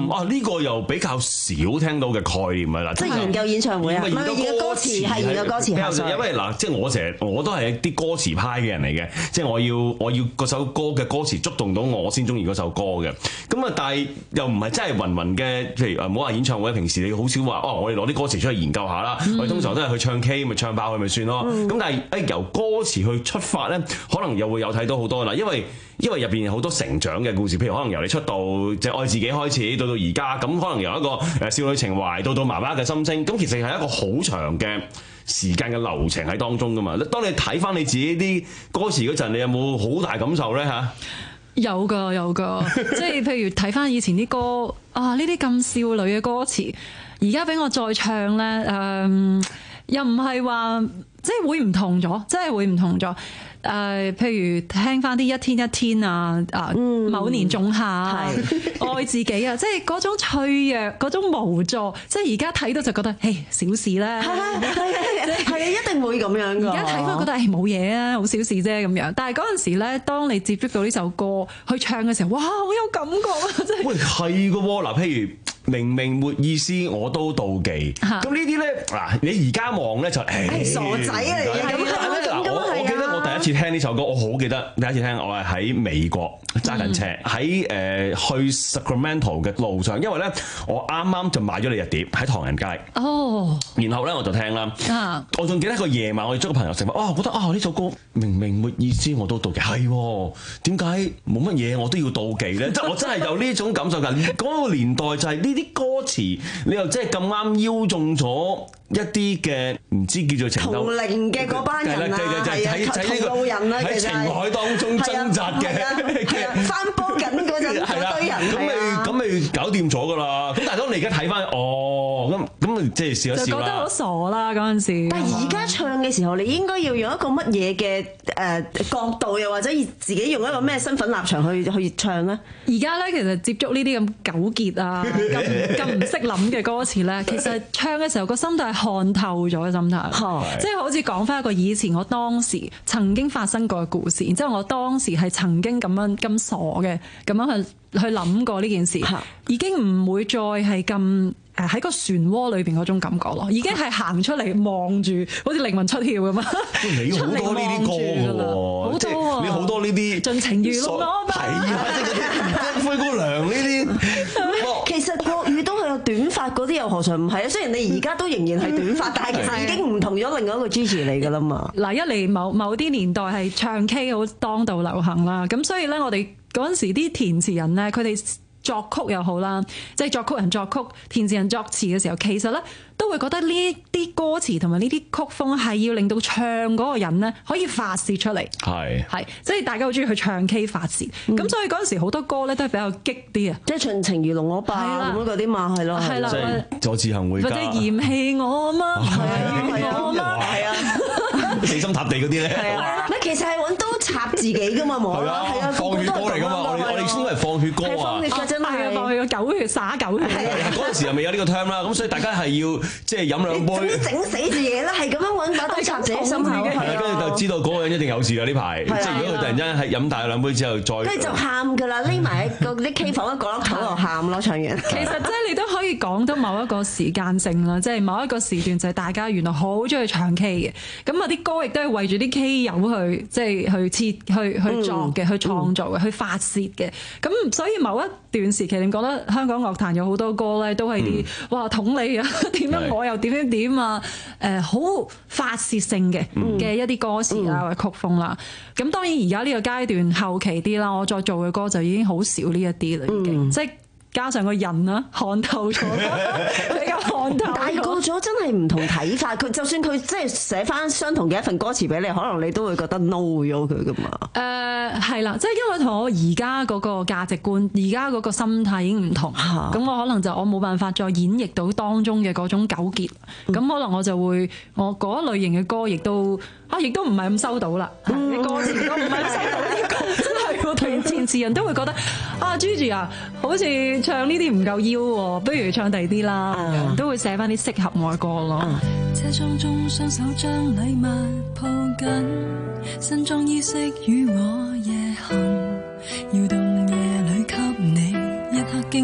嗯啊呢個又比較少聽到嘅概念啊嗱， 即係研究演唱會啊，唔係研究歌詞，係研究歌詞。 因為嗱，即係我成日我都係一啲歌詞派嘅人嚟嘅，即係我要我要嗰首歌嘅歌詞觸動到我先中意嗰首歌嘅。咁啊，但係又唔係真係芸芸嘅，譬如唔好話演唱會，平時你好少話哦，我哋攞啲歌詞出嚟研究下啦。嗯、我哋通常都係去唱 K，咪唱爆佢咪算咯。咁、嗯、但係誒由歌詞去出發咧，可能又會有睇到好多啦，因為。因為入邊有好多成長嘅故事，譬如可能由你出道即係愛自己開始，到到而家咁，可能由一個誒少女情懷到到媽媽嘅心聲，咁其實係一個好長嘅時間嘅流程喺當中噶嘛。當你睇翻你自己啲歌詞嗰陣，你有冇好大感受咧嚇？ 有噶有噶，即係譬如睇翻以前啲歌啊，呢啲咁少女嘅歌詞，而家俾我再唱咧，誒、呃、又唔係話即係會唔同咗，即係會唔同咗。誒、呃，譬如聽翻啲一天一天啊，啊、嗯，某年仲夏啊，愛自己啊，即係嗰種脆弱，嗰種無助，即係而家睇到就覺得，誒，小事啦，係啊， 係啊，一定會咁樣噶。 而家睇翻覺得，誒，冇嘢啊，好小事啫咁樣。但係嗰陣時咧，當你接觸到呢首歌去唱嘅時候，哇，好有感覺啊！真係。喂， 係噶喎，嗱，譬如。明明沒意思，我都妒忌。咁呢啲咧，嗱，你而家望咧就誒、欸、 傻仔嚟嘅。咁嗱，我我記得我第一次聽呢首歌，我好記得第一次聽，我係喺美國揸緊車喺誒、呃、去 Sacramento 嘅路上，因為咧我啱啱就買咗你隻碟喺唐人街。哦。然後咧我就聽啦。啊。我仲記得個夜晚，我哋捉個朋友食飯，啊，覺得啊呢首歌明明沒意思，我都妒忌。係喎，點解冇乜嘢我都要妒忌咧？即係我真係有呢種感受㗎。嗰個年代就係呢啲歌詞，你又真係咁啱邀中咗一啲嘅唔知叫做情同齡嘅嗰班人啊，係啊，同路人啊， 喺情海當中掙扎嘅， 翻波緊嗰陣嗰堆人， 咁咪咁咪搞掂咗㗎啦。咁但係當你而家睇翻，哦，咁咁咪即係笑一笑啦。 就覺得好傻啦嗰陣時。 但係而家唱嘅時候，你應該要用一個乜嘢嘅誒角度，又或者自己用一個咩身份立場去去唱咧？ 而家咧其實接觸呢啲咁糾結啊，咁咁唔識諗嘅歌詞咧，其實唱嘅時候個心態係看透咗嘅心態，即係好似講翻一個以前我當時曾經發生過嘅故事，然之後我當時係曾經咁樣咁傻嘅咁樣去去諗過呢件事，已經唔會再係咁誒喺個漩渦裏邊嗰種感覺咯，已經係行出嚟望住，好似靈魂出竅咁啊！ 你好多呢啲歌㗎喎，好多啊！你好多呢啲盡情娛樂我吧， 係啊，即係灰姑娘呢啲。 其實國語都係有短髮嗰啲，又何嘗唔係啊？雖然你而家都仍然係短髮，但係其實已經唔同咗另外一個 Gigi 嚟㗎啦嘛。 嗱，一嚟某某啲年代係唱 K 好當道流行啦，咁所以咧，我哋嗰陣時啲填詞人咧，佢哋作曲又好啦，即係作曲人作曲、填詞人作詞嘅時候，其實咧都會覺得呢啲歌詞同埋呢啲曲風係要令到唱嗰個人咧可以發泄出嚟，係係，即係大家好中意去唱 K 發泄，咁、嗯、所以嗰陣時好多歌咧都係比較激啲啊， 即係盡情如龍我吧咁嗰啲嘛，係咯，係啦， 佐治行回家， 或者嫌棄我嗎？係啊，嫌棄我嗎？係啊， 死心塌地嗰啲咧， 係啊，咪其實係揾刀插自己噶嘛，冇啦，係啊， 放血歌嚟噶嘛，我哋我哋先係放血歌啊， 真係放血狗血灑狗血， 嗰陣時又未有呢個 term 啦，咁所以大家係要即係飲兩杯， 整死自己啦，係咁樣揾把刀插自己心口， 係啊，跟住就知道嗰個人一定有事啦呢排，即係如果佢突然間係飲大兩杯之後再， 跟住就喊噶啦，匿埋喺個啲 K 房一角落頭度喊咯，唱完。 其實即係你都可以講到某一個時間性啦，即係某一個時段就係大家原來好中意唱 K 嘅，咁啊啲歌亦都係為住啲 K 友去即係去設去去作嘅，去創造嘅，去發泄嘅，咁所以某一段時期，你覺得香港樂壇有好多歌咧，都係啲哇捅你啊，點樣我又點樣點啊，誒好發泄性嘅嘅一啲歌詞啊或者曲風啦。咁當然而家呢個階段後期啲啦，我再做嘅歌就已經好少呢一啲啦，已經即係加上個人啦，看透咗，比較看透。 大個咗真係唔同睇法，佢就算佢即係寫翻相同嘅一份歌詞俾你，可能你都會覺得 no 咗佢噶嘛。 誒係啦，即係因為同我而家嗰個價值觀，而家嗰個心態已經唔同，咁我可能就我冇辦法再演繹到當中嘅嗰種糾結，咁、嗯、可能我就會我嗰類型嘅歌亦都啊，亦都唔係咁收到啦。嗯、歌詞都唔係咁收到呢個，真係我同填詞人都會覺得啊 Gigi 啊，好似唱呢啲唔夠腰喎，不如唱第啲啦，嗯、都會寫翻啲適合我嘅歌咯。 車廂中雙手將禮物抱緊，身裝衣飾與我夜行，搖動夜裏給你一刻驚喜的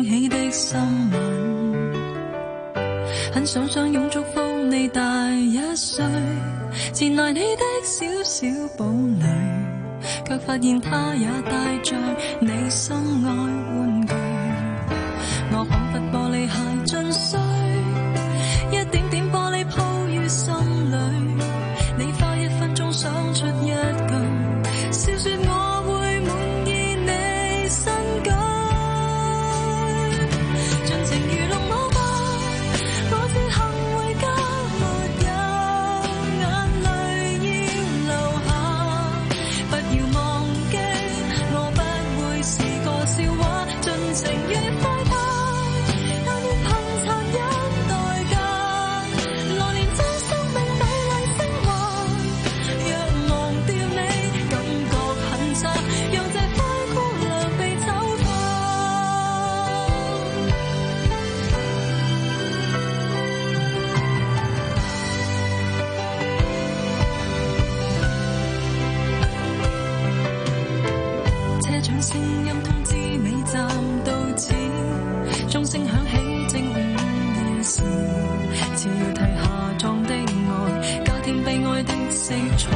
心吻，很想相擁祝福你大一歲，前來你的小小堡壘，卻發現他也帶着你心愛玩具。我彷彿玻璃鞋進水，一點點玻璃鋪於心裏，你花一分鐘想出一句，笑說我會滿意你新居。盡情愚弄我吧，我只肯回家，沒有眼淚要流下，不要忘記我不會是個笑話，盡情愉快吧，但願憑殘忍代價，來年將生命美麗升華。若忘掉你，感覺很差，讓這灰姑娘被醜化。車長聲音通知尾站到此，鐘聲響起正午夜時，似要提下壯的愛，加添悲哀的色彩。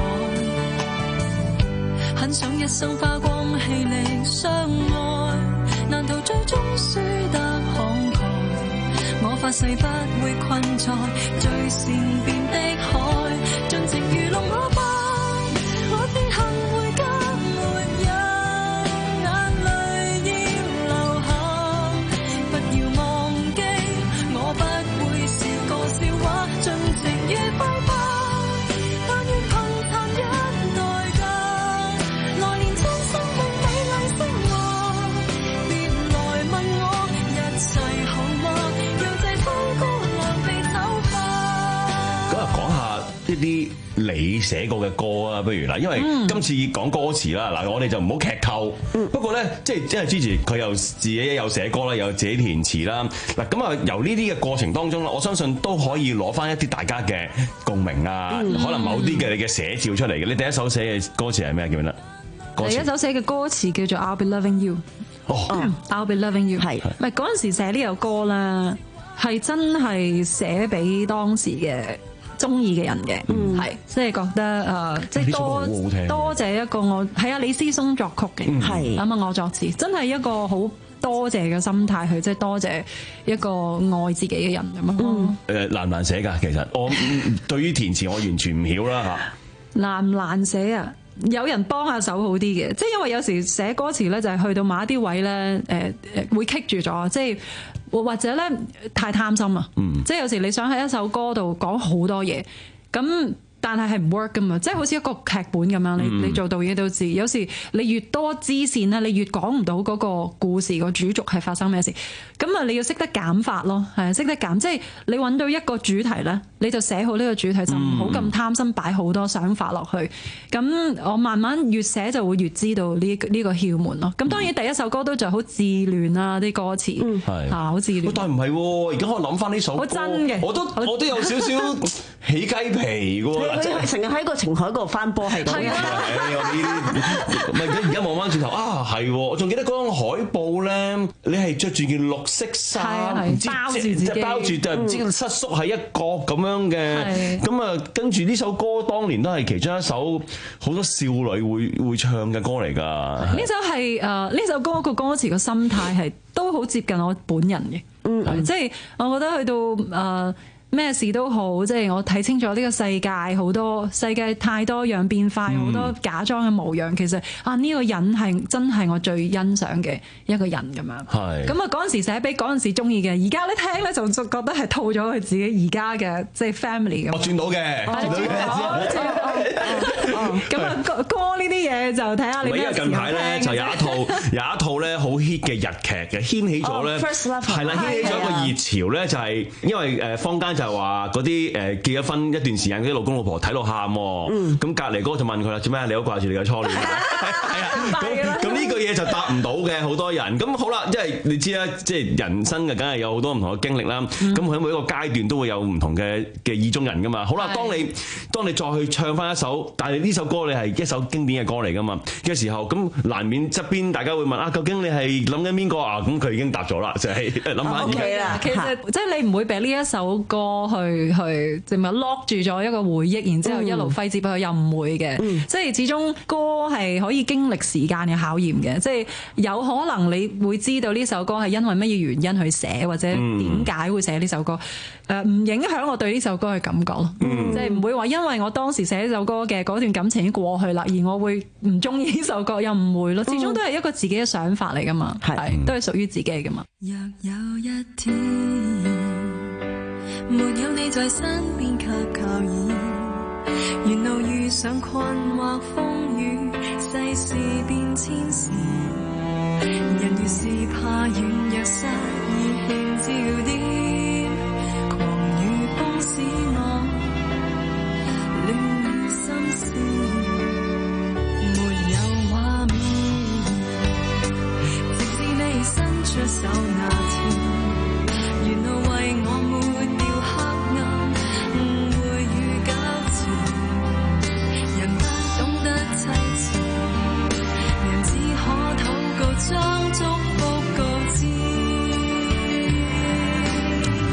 很想一生花光氣力相愛，難逃最終輸得慷慨。我發誓不會困在最善變的海，盡情愚弄我吧，我只肯回家，沒有眼淚要流下，不要忘記我不會是個笑話，盡情愉快吧，但願憑殘忍代價，來年將生命美麗升華。別來問我一切好嗎，讓這灰姑娘被醜化。 咁啊，講下一啲你寫過嘅歌啊，不如嗱，因為今次講歌詞啦，嗱，我哋就唔好劇透。不過咧，即係即係 Gigi 佢又自己有寫歌啦，又自己填詞啦。嗱，咁啊，由呢啲嘅過程當中啦，我相信都可以攞翻一啲大家嘅共鳴啊， 嗯可能某啲嘅你嘅寫照出嚟嘅。你第一首寫嘅歌詞係咩？記唔記得？歌詞第一首寫嘅歌詞叫做 I'll Be Loving You。 哦 ，I'll Be Loving You 係，唔係嗰陣時寫呢首歌咧，係真係寫俾當時嘅中意嘅人嘅，係即係覺得誒，即係多多謝一個我係啊李思松作曲嘅，係咁啊我作詞，真係一個好多謝嘅心態去，即係多謝一個愛自己嘅人咁樣咯。 誒難唔難寫㗎？其實我對於填詞我完全唔曉啦嚇。 難唔難寫啊？有人幫下手好啲嘅，即係因為有時寫歌詞咧，就係去到某一啲位咧，誒誒會棘住咗，即係或者咧太貪心啊，嗯、即係有時你想喺一首歌度講好多嘢，咁但係係唔 work 噶嘛，即係好似一個劇本咁樣，你你做導演都知，有時你越多支線咧，你越講唔到嗰個故事個主軸係發生咩事，咁啊你要識得減法咯，係識得減，即係你揾到一個主題咧，你就寫好呢個主題，就唔好咁貪心擺好多想法落去。咁我慢慢越寫就會越知道呢呢個竅門咯。咁當然第一首歌都就好自戀啊啲歌詞，係啊好自戀。 但係唔係喎，而家我諗翻呢首歌， 真嘅， 我都我都有少少起雞皮喎。 佢成日喺個情海嗰度翻波係咁嘅。係啊， 我呢啲唔係而家望翻轉頭啊，係喎！我仲記得嗰張海報咧，你係着住件綠色衫，唔知包住自己， 包住就唔知失縮喺一角咁樣嘅。咁啊，跟住呢首歌當年都係其中一首好多少女會會唱嘅歌嚟㗎。 呢首係誒呢首歌個歌詞個心態係都好接近我本人嘅。嗯，即係我覺得去到誒。呃咩事都好，即係我睇清楚呢個世界好多世界太多樣變化，好、嗯、多假裝嘅模樣。其實啊，呢、這個人係真係我最欣賞嘅一個人咁樣。係咁啊，嗰陣時寫俾嗰陣時中意嘅，而家咧聽咧就覺得係套咗佢自己而家嘅即係 family 咁。我轉到嘅，轉到嘅。 咁啊歌歌呢啲嘢就睇下你咩時候聽。 近排咧就有一套有一套咧好 hit 嘅日劇嘅，掀起咗咧係啦，掀起咗一個熱潮咧，就係因為誒坊間就。就話嗰啲誒結咗婚一段時間嗰啲老公老婆睇到喊，咁隔離嗰個就問佢啦，做咩你好掛住你嘅初戀？係啊，咁咁呢句嘢就答唔到嘅，好多人。咁好啦，即係你知啦，即係人生嘅梗係有好多唔同嘅經歷啦。咁喺每一個階段都會有唔同嘅嘅意中人噶嘛。好啦，當你當你再去唱翻一首，但係呢首歌你係一首經典嘅歌嚟噶嘛嘅時候，咁難免側邊大家會問啊，究竟你係諗緊邊個啊？咁佢已經答咗啦，就係諗翻而家。 其實即係你唔會俾呢一首歌去去即係咪 lock 住咗一個回憶，然之後一路揮之不去，又唔會嘅。即係始終歌係可以經歷時間嘅考驗嘅，即係有可能你會知道呢首歌係因為乜嘢原因去寫，或者點解會寫呢首歌，誒唔影響我對呢首歌嘅感覺咯。即係唔會話因為我當時寫呢首歌嘅嗰段感情已經過去啦，而我會唔中意呢首歌，又唔會咯。始終都係一個自己嘅想法嚟噶嘛，係都係屬於自己噶嘛。 若有一天沒有你在身邊給靠倚，沿路遇上困惑風雨，世事變遷時，人越是怕軟弱失意欠焦點，狂與風使我亂了心思，沒有畫面，直至你伸出手那天，沿路為我抹掉黑暗誤會與糾纏，人不懂得妻子，人只可禱告將祝福告知。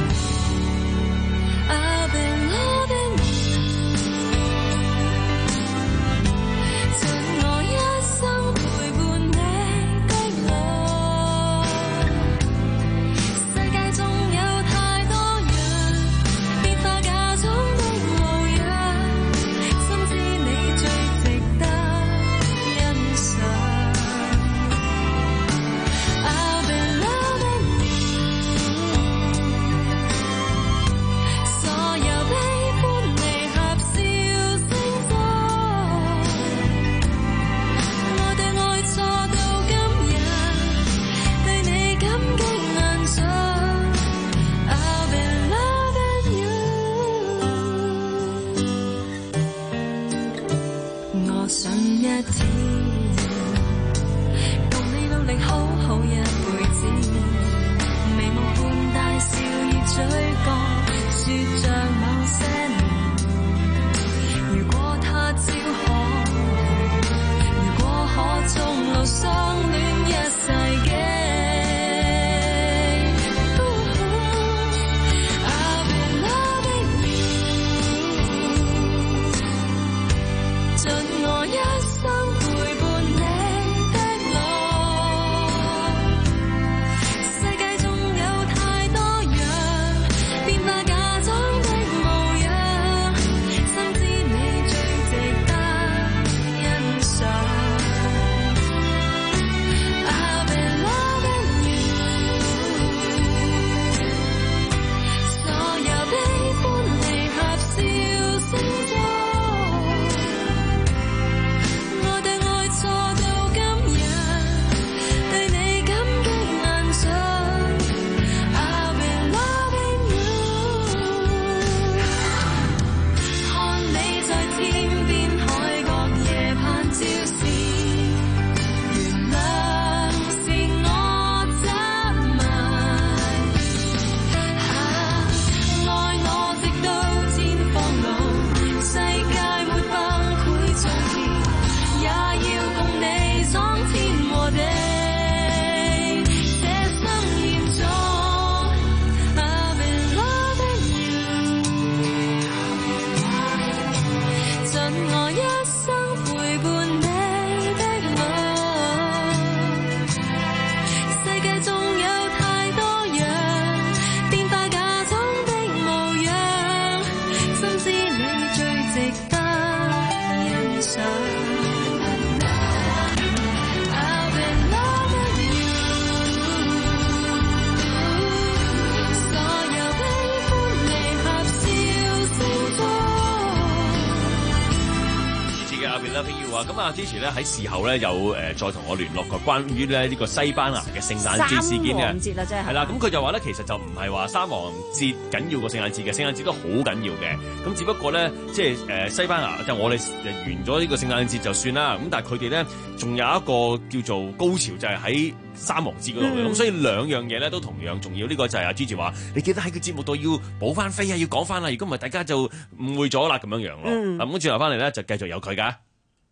啊，Gigi咧喺事後咧有誒再同我聯絡過關於咧呢個西班牙嘅聖誕節事件嘅。 三王節啦，即係。 係啦，咁佢就話咧，其實就唔係話三王節緊要過聖誕節嘅，聖誕節都好緊要嘅。咁只不過咧，即係誒西班牙就我哋完咗呢個聖誕節就算啦。咁但係佢哋咧仲有一個叫做高潮，就係喺三王節嗰度嘅。咁、嗯、所以兩樣嘢咧都同樣重要。呢、這個就係阿 Gigi 話，你記得喺個節目度要補翻飛啊，要講翻啦。如果唔係，大家就誤會咗啦咁樣樣咯。咁轉頭翻嚟咧，就繼續有佢噶。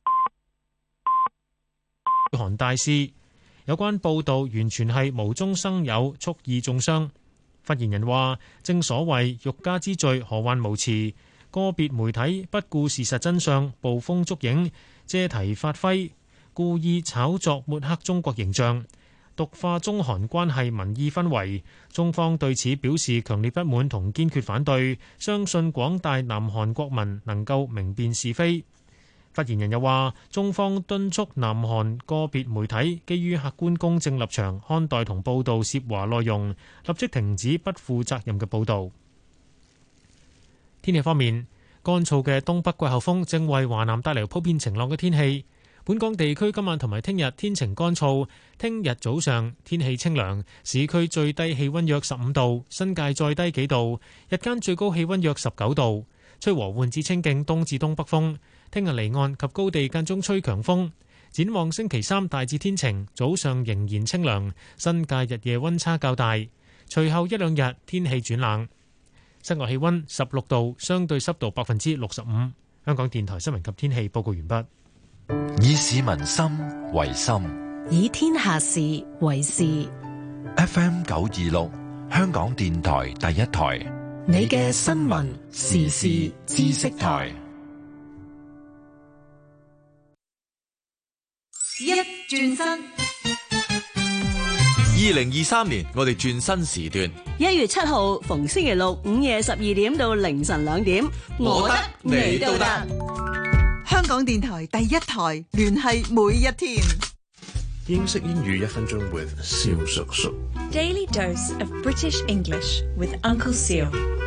韓大使有關報導完全係無中生有，蓄意中傷。發言人話：正所謂欲加之罪，何患無辭？個別媒體不顧事實真相，捕風捉影，借題發揮，故意炒作抹黑中國形象，毒化中韓關係民意氛圍。中方對此表示強烈不滿同堅決反對，相信廣大南韓國民能夠明辨是非。發言人又話：中方敦促南韓個別媒體基於客觀公正立場看待同報導涉華內容，立即停止不負責任嘅報導。天氣方面，乾燥嘅東北季候風正為華南帶嚟普遍晴朗嘅天氣。本港地區今晚同埋聽日天晴乾燥，聽日早上天氣清涼，市區最低氣温約十五度，新界再低幾度，日間最高氣温約十九度，吹和緩至清勁東至東北風。聽日離岸及高地間中吹強風。展望星期三大致天晴，早上仍然清涼，新界日夜温差較大。隨後一兩日天氣轉冷。室外氣温十六度，相對濕度百分之六十五。香港電台新聞及天氣報告完畢。 以市民心為心， 以天下事為事。 F M 九二六，香港電台第一台， 你嘅新聞時事知識台。 一轉身，二零二三年我哋轉身時段， 一月七號逢星期六午夜十二點到凌晨兩點， 我得你都得。 香港電台第一台，聯繫每一天。 英式英語一分鐘 with 蕭叔叔。 Daily dose of British English with Uncle Seal。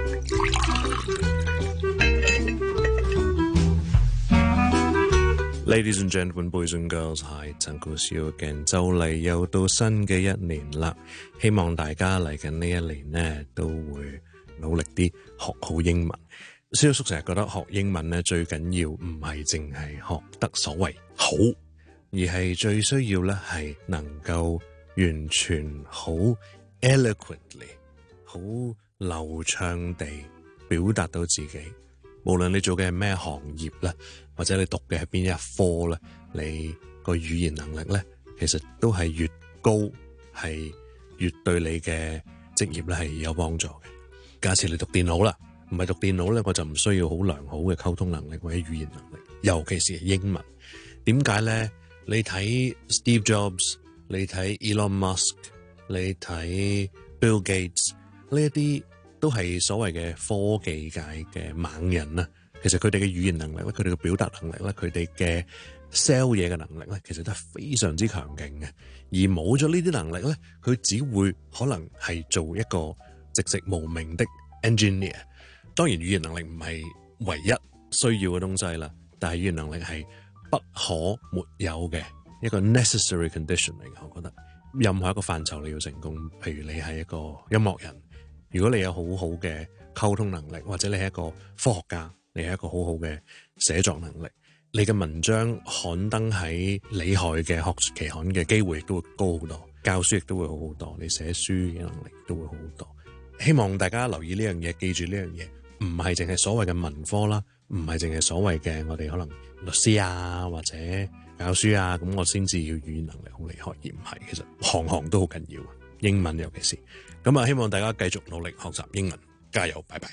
Ladies and gentlemen, boys and girls, hi, it's Uncle Seal again。就嚟又到新嘅一年啦，希望大家嚟緊呢一年呢都會努力啲學好英文。蕭叔成日覺得學英文呢最緊要唔係淨係學得所謂好，而係最需要呢係能夠完全好 eloquently 好流暢地表達到自己。無論你做嘅係咩行業咧，或者你讀嘅係邊一科咧，你個語言能力咧，其實都係越高，係越對你嘅職業咧係有幫助嘅。假設你讀電腦啦，唔係讀電腦咧，我就唔需要好良好嘅溝通能力或者語言能力，尤其是係英文。點解咧？你睇 Steve Jobs， 你睇 Elon Musk， 你睇 Bill Gates， 呢一啲都係所謂嘅科技界嘅猛人啦。其實佢哋嘅語言能力咧，佢哋嘅表達能力咧，佢哋嘅 sell 嘢嘅能力咧，其實都係非常之強勁嘅。而冇咗呢啲能力咧，佢只會可能係做一個籍籍無名的 engineer。當然語言能力唔係唯一需要嘅東西啦，但係語言能力係不可沒有嘅一個 necessary condition 嚟嘅。我覺得任何一個範疇你要成功，譬如你係一個音樂人，如果你有好好嘅溝通能力，或者你係一個科學家，你係一個好好嘅寫作能力，你嘅文章刊登喺厲害嘅學術期刊嘅機會亦都會高好多，教書亦都會好好多，你寫書嘅能力都會好好多。希望大家留意呢樣嘢，記住呢樣嘢，唔係淨係所謂嘅文科啦，唔係淨係所謂嘅我哋可能律師啊或者教書啊，咁我先至要語言能力好厲害，而唔係其實行行都好緊要，英文尤其是。咁啊，希望大家繼續努力學習英文，加油，拜拜。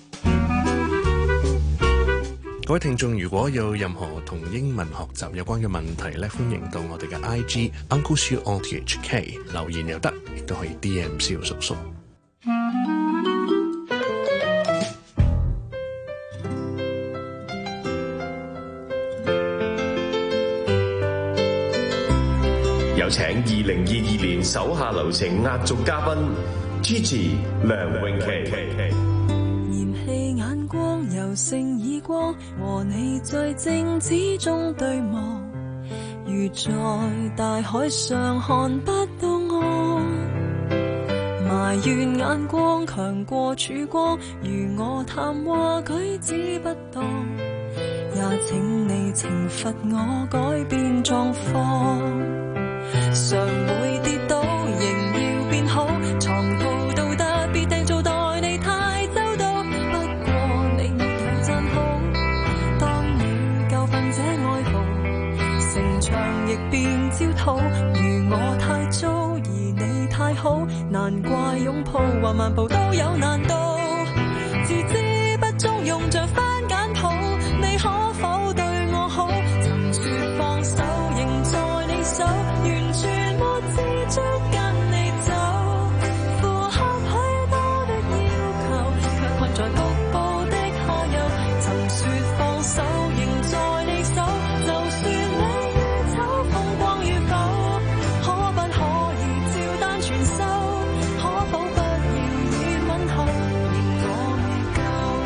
各位聽眾，如果有任何同英文學習有關嘅問題咧，歡迎到我哋嘅 I G Uncle Siu O T H K 留言又得，亦都可以 D M 蕭叔叔。 有請二零二二年手下留情壓軸嘉賓 Gigi 梁詠琪。 嫌棄眼光由盛以光，和你在靜止中對望。 如在大海上看不到我，埋怨眼光強過曙光，如我談話舉止不當，也請你懲罰我改變狀況。常會跌倒，仍要變好，床鋪道德必定做待你太周到。不過你沒強讚好，當你教訓這愛徒，城牆亦變焦土。如我太糟，而你太好，難怪擁抱或漫步都有難度。自知不中用着番梘泡，你可否對我好？曾說放手，仍在你手，完全沒自覺跟你走。符合許多的要求，卻困在局部的下游。曾說放手，仍在你手，就算你與醜風光與否，可不可以照單全收？可否不要以吻候，嫌我未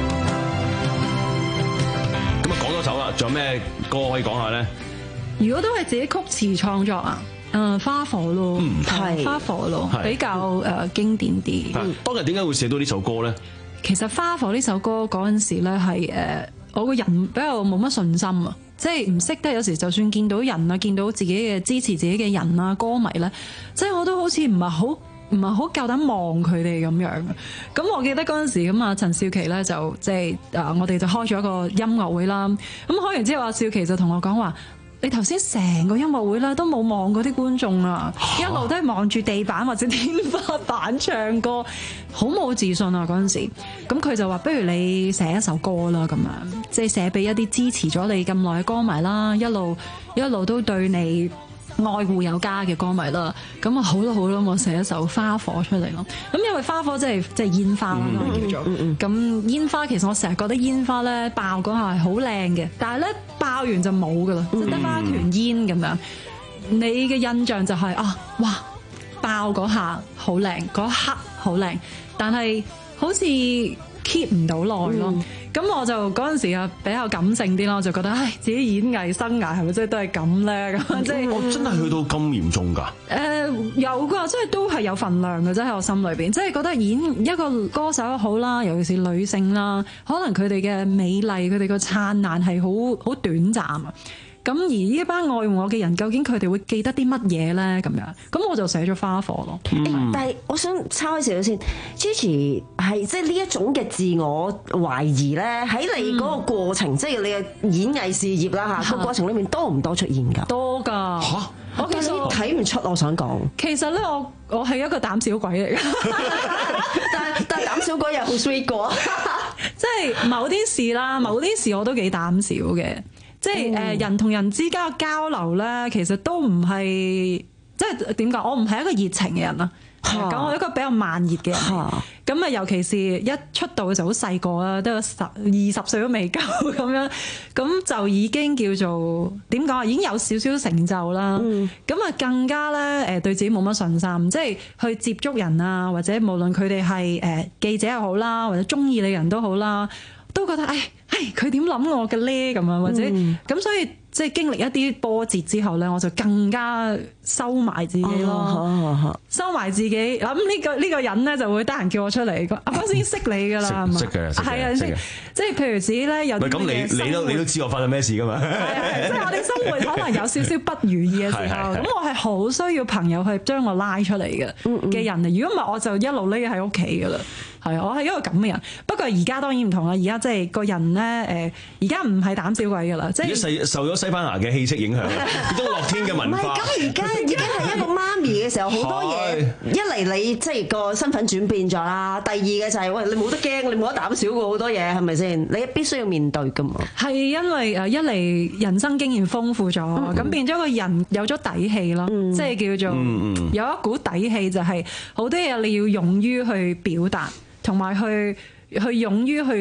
夠？ 咁啊，講多首啦，仲有咩歌可以講下咧？ 如果都係自己曲詞創作啊，誒花火咯，係花火咯，比較誒經典啲。 當日點解會寫到呢首歌咧？ 其實花火呢首歌嗰陣時咧係誒我個人比較冇乜信心啊，即係唔識得，有時就算見到人啊，見到自己嘅支持自己嘅人啊，歌迷咧，即係我都好似唔係好唔係好夠膽望佢哋咁樣。咁我記得嗰陣時咁啊，陳少琪咧就即係誒我哋就開咗一個音樂會啦。咁開完之後，阿少琪就同我講話：你頭先成個音樂會啦，都冇望嗰啲觀眾啊，一路都係望住地板或者天花板唱歌，好冇自信啊嗰陣時。咁佢就話：不如你寫一首歌啦，咁樣即係寫俾一啲支持咗你咁耐嘅歌迷啦，一路一路都對你愛護有加嘅歌迷啦。咁啊好咯好咯，我寫一首花火出嚟咯。咁因為花火即係即係煙花啦，叫做咁煙花。其實我成日覺得煙花咧爆嗰下係好靚嘅，但係咧爆完就冇噶啦，即係得翻一團煙咁樣。你嘅印象就係啊，哇！爆嗰下好靚，嗰一刻好靚，但係好似 keep 唔到耐咯。咁、嗯、我就嗰陣時啊比較感性啲啦，我就覺得唉，自己演藝生涯係咪真係都係咁咧？咁即係我真係去到咁嚴重㗎？誒、 呃、有㗎，即係都係有份量嘅，即係我心裏邊，即係覺得演一個歌手好啦，尤其是女性啦，可能佢哋嘅美麗、佢哋個燦爛係好好短暫啊。咁而呢一班愛護我嘅人，究竟佢哋會記得啲乜嘢咧？咁樣，咁我就寫咗花火咯。 嗯、但係我想抄開少少先 ，Gigi 係即係呢一種嘅自我懷疑咧，喺你嗰個過程，嗯、即係你嘅演藝事業啦嚇個過程裏面多唔多出現㗎？ 多㗎嚇！ 我其實睇唔出，我想講。 其實咧，我我係一個膽小鬼嚟嘅， 但係但係膽小鬼又好 sweet 過， 即係某啲事啦，某啲事我都幾膽小嘅。即係誒人同人之間嘅交流咧，其實都唔係即係點講？我唔係一個熱情嘅人啦，咁我係一個比較慢熱嘅人。咁啊，尤其是一出道嘅時候好細個啦，都有十二十歲都未夠咁樣，咁就已經叫做點講啊？已經有少少成就啦。咁啊，更加咧誒對自己冇乜信心，即係去接觸人啊，或者無論佢哋係誒記者又好啦，或者中意你人都好啦，都覺得誒。誒佢點諗我嘅咧咁樣，或者咁、嗯、所以即係經歷一啲波折之後咧，我就更加收埋自己咯，哦、收埋自己。咁呢、呢個呢、呢個人咧就會得閒叫我出嚟，阿方先識你㗎啦， 識嘅， 係啊，識。即係譬如自己咧有啲咁你你都你都知我發生咩事㗎嘛？ 係即係我哋生活可能有少少不如意嘅時候，咁我係好需要朋友去將我拉出嚟嘅嘅人嚟。如果唔係，我就一路匿喺屋企㗎啦。係啊，我係一個咁嘅人。不過而家當然唔同啦，而家即係個人咧誒，而家唔係膽小鬼㗎啦，即係受咗西班牙嘅氣息影響，都樂天嘅文化。 唔係，咁而家已經係一個媽咪嘅時候，好多嘢一嚟你即係個身份轉變咗啦，第二嘅就係、是、喂你冇得驚，你冇得膽小過好多嘢，係咪先？你必須要面對㗎嘛。係因為誒一嚟人生經驗豐富咗，咁、嗯、變咗個人有咗底氣咯，嗯、即係叫做有一股底氣，就係好多嘢你要勇於去表達。同埋去去勇於去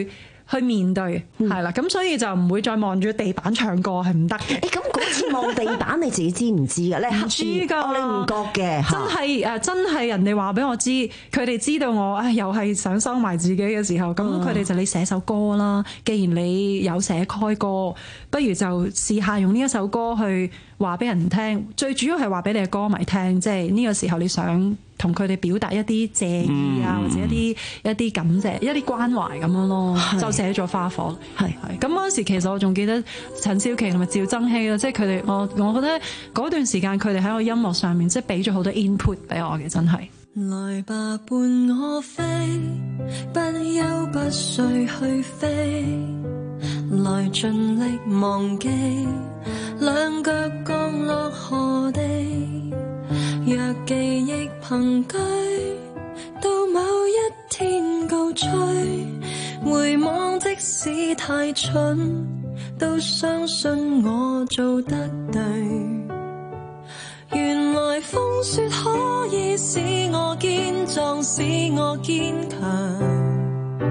去面對，係啦、嗯，咁所以就唔會再望住地板唱歌係唔得嘅。 咁嗰次望地板你自己知唔知㗎？你唔知㗎、 哦，你唔覺嘅， 真係誒，真係人哋話俾我知，佢哋知道我誒又係想收埋自己嘅時候，咁佢哋就你寫首歌啦。既然你有寫開歌，不如就試下用呢一首歌去話俾人聽。最主要係話俾你嘅歌迷聽，即係呢個時候你想同佢哋表達一啲謝意啊，嗯、或者一啲一啲感謝、一啲關懷咁樣咯，就寫咗花火。係係咁嗰時，其實我仲記得陳少琪同埋趙增熹啦，即係佢哋，我我覺得嗰段時間佢哋喺個音樂上面，即係俾咗好多 input 俾我嘅，真係。 來吧，伴我飛，不休不睡去飛，來盡力忘記，兩腳降落何地。若記憶憑據，到某一天告吹，回望即使太蠢，都相信我做得對。原來風雪可以使我堅壯，使我堅強。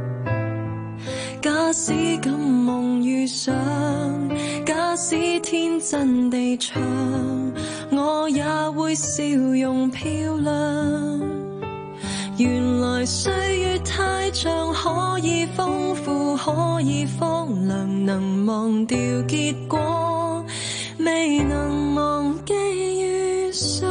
假使敢夢遇上，假使天真地唱，我也會笑容漂亮。原來歲月太長，可以豐富，可以荒涼，能忘掉結果，未能忘記遇上。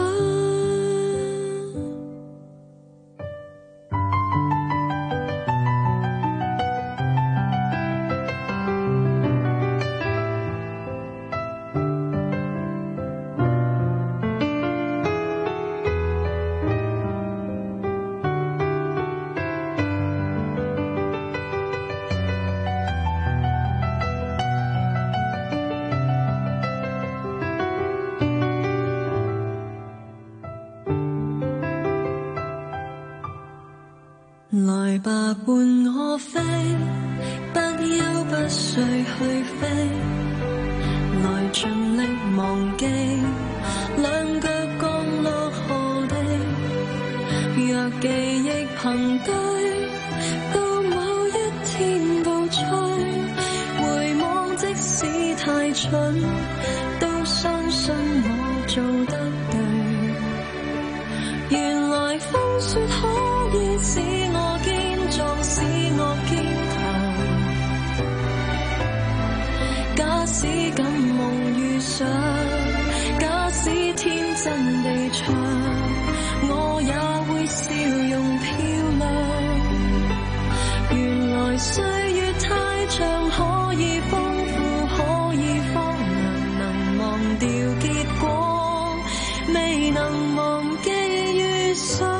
來吧，伴我飛，不休不睡去飛，來盡力忘記，兩腳降落何地。若記憶憑據，到某一天告吹，回望即使太蠢，都相信我做得對。原來風雪可以使我堅壯，使我堅強。假使敢夢遇上，假使天真地唱，我也會笑容漂亮。原來歲月太長，可以豐富，可以荒涼，能忘掉結果，未能忘記遇上。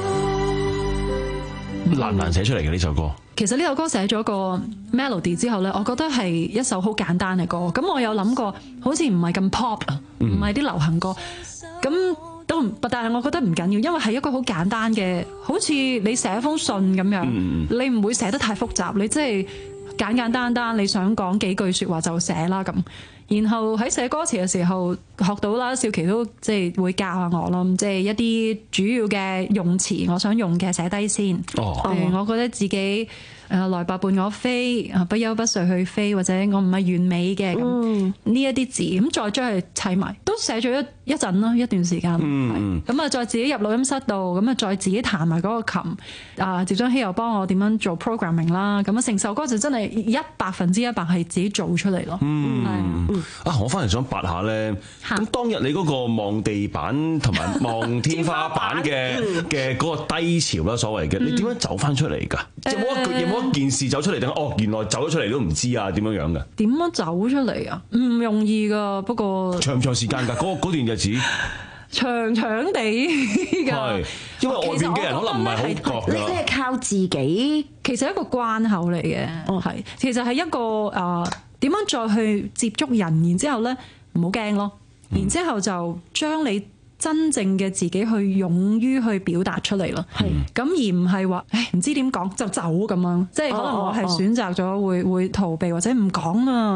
難唔難寫出嚟嘅呢首歌？ 其實呢首歌寫咗個 melody 之後呢，我覺得係一首好簡單嘅歌。咁我有諗過，好似唔係咁 pop 啊，唔係啲流行歌。咁都唔，但係我覺得唔緊要，因為係一個好簡單嘅，好似你寫封信咁樣，嗯、你唔會寫得太複雜，你即係簡簡單單，你想講幾句説話就寫啦咁。然後喺寫歌詞嘅時候學到啦，少琪都即係會教下我咯，即係一啲主要嘅用詞，我想用嘅寫低先。哦，我覺得自己誒來吧伴我飛，不休不睡去飛，或者我唔係完美嘅咁呢一啲字，咁再將佢砌埋，都寫咗一一陣咯，一段時間。嗯，咁啊，再自己入錄音室度，咁啊，再自己彈埋嗰個琴。啊，趙增熹又幫我點樣做 programming 啦，咁啊，成首歌就真係一百分之一百係自己做出嚟咯。嗯。 啊！我翻嚟想八下咧，咁當日你嗰個望地板同埋望天花板嘅嘅嗰個低潮啦，所謂嘅，你點樣走翻出嚟㗎？有冇一有冇一件事走出嚟定哦？原來走咗出嚟都唔知啊？點樣樣嘅？ 點樣走出嚟啊？唔容易㗎，不過長唔長時間㗎？嗰嗰段日子長長地㗎， 係因為外邊嘅人可能唔係好覺。 你你係靠自己， 其實係一個關口嚟嘅，係其實係一個誒。點樣再去接觸人，然之後咧唔好驚咯，然之後就將你真正嘅自己去勇於去表達出嚟咯。係咁、嗯、而唔係話誒唔知點講就走咁樣，即係可能我係選擇咗會會逃避或者唔講啊。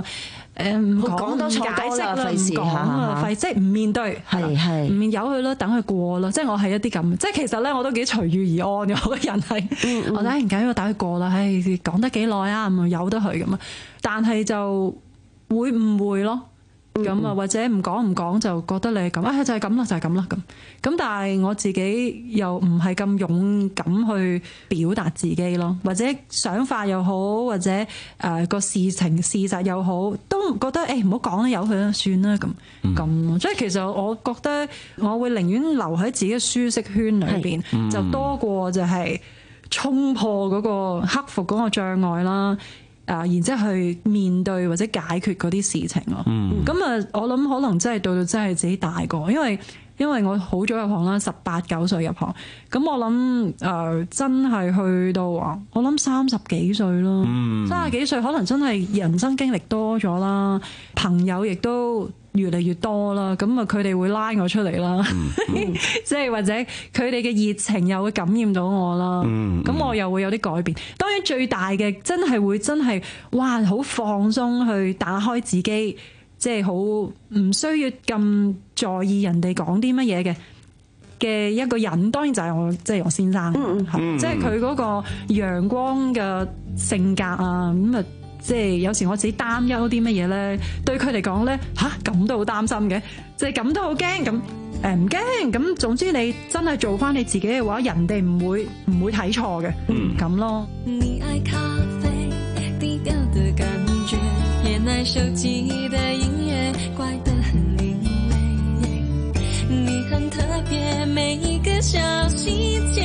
誒唔講多錯多啦， 啦，唔費事講啊，費即係唔面對， 係係唔面由佢啦，等佢過啦。即係我係一啲咁，即係其實咧我都幾隨遇而安嘅，我個人係， 嗯我睇唔緊要，等佢過啦。唉，講得幾耐啊，咁由得佢咁啊。但係就會誤會咯。咁啊，或者唔講唔講就覺得你係咁，啊就係咁啦，就係咁啦咁。咁但係我自己又唔係咁勇敢去表達自己咯，或者想法又好，或者誒個事情事實又好，都覺得誒唔好講啦，由佢啦，算啦咁咁咯。即係其實我覺得我會寧願留喺自己嘅舒適圈裏邊，就多過就係衝破嗰個克服嗰個障礙啦。啊，然之後去面對或者解決嗰啲事情咯。咁啊、嗯，我諗可能真係到到真係自己大個，因為因為我好早入行啦，十八九歲入行。咁我諗誒、呃、真係去到啊，我諗三十幾歲咯，三十幾歲可能真係人生經歷多咗啦，朋友亦都越嚟越多啦，咁啊佢哋會拉我出嚟啦，即係、嗯、或者佢哋嘅熱情又會感染到我啦，咁、嗯、我又會有啲改變。當然最大嘅真係會真係哇好放鬆去打開自己，即係好唔需要咁在意人哋講啲乜嘢嘅嘅一個人，當然就係我即係、就是、我先生，嗯、即係佢嗰個陽光嘅性格啊咁啊。即係有時我自己擔憂啲乜嘢咧，對佢嚟講咧吓咁都好擔心嘅，即係咁都好驚咁誒唔驚咁。總之你真係做翻你自己嘅話，人哋唔會唔會睇錯嘅，嗯咁咯。 你愛咖啡低調的感覺，也愛手機的音樂，怪得很另類。你很特別，每一個小細節，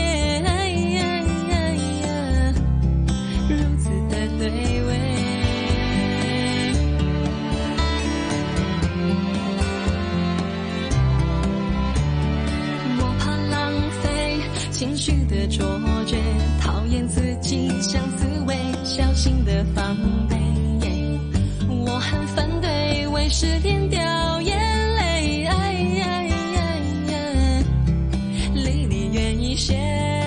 如此的對味。情緒的錯覺，討厭自己像刺蝟，小心的防備。我很反對為失戀掉眼淚，離你遠一些。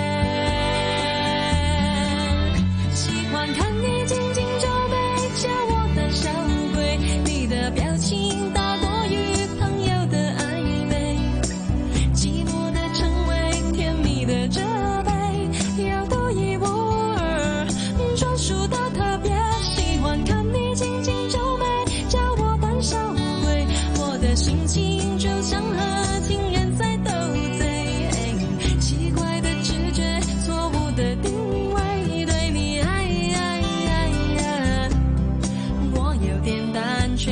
喜歡看你緊緊皺眉，叫我膽小鬼，你的表情大過於朋友的曖昧，寂寞的稱謂，甜蜜的責備，又獨一無二，專屬的特別。喜歡看你緊緊皺眉，叫我膽小鬼，我的心情就像和情人在鬥嘴，奇怪的直覺，錯誤的定位，對你愛愛愛，我有點膽怯。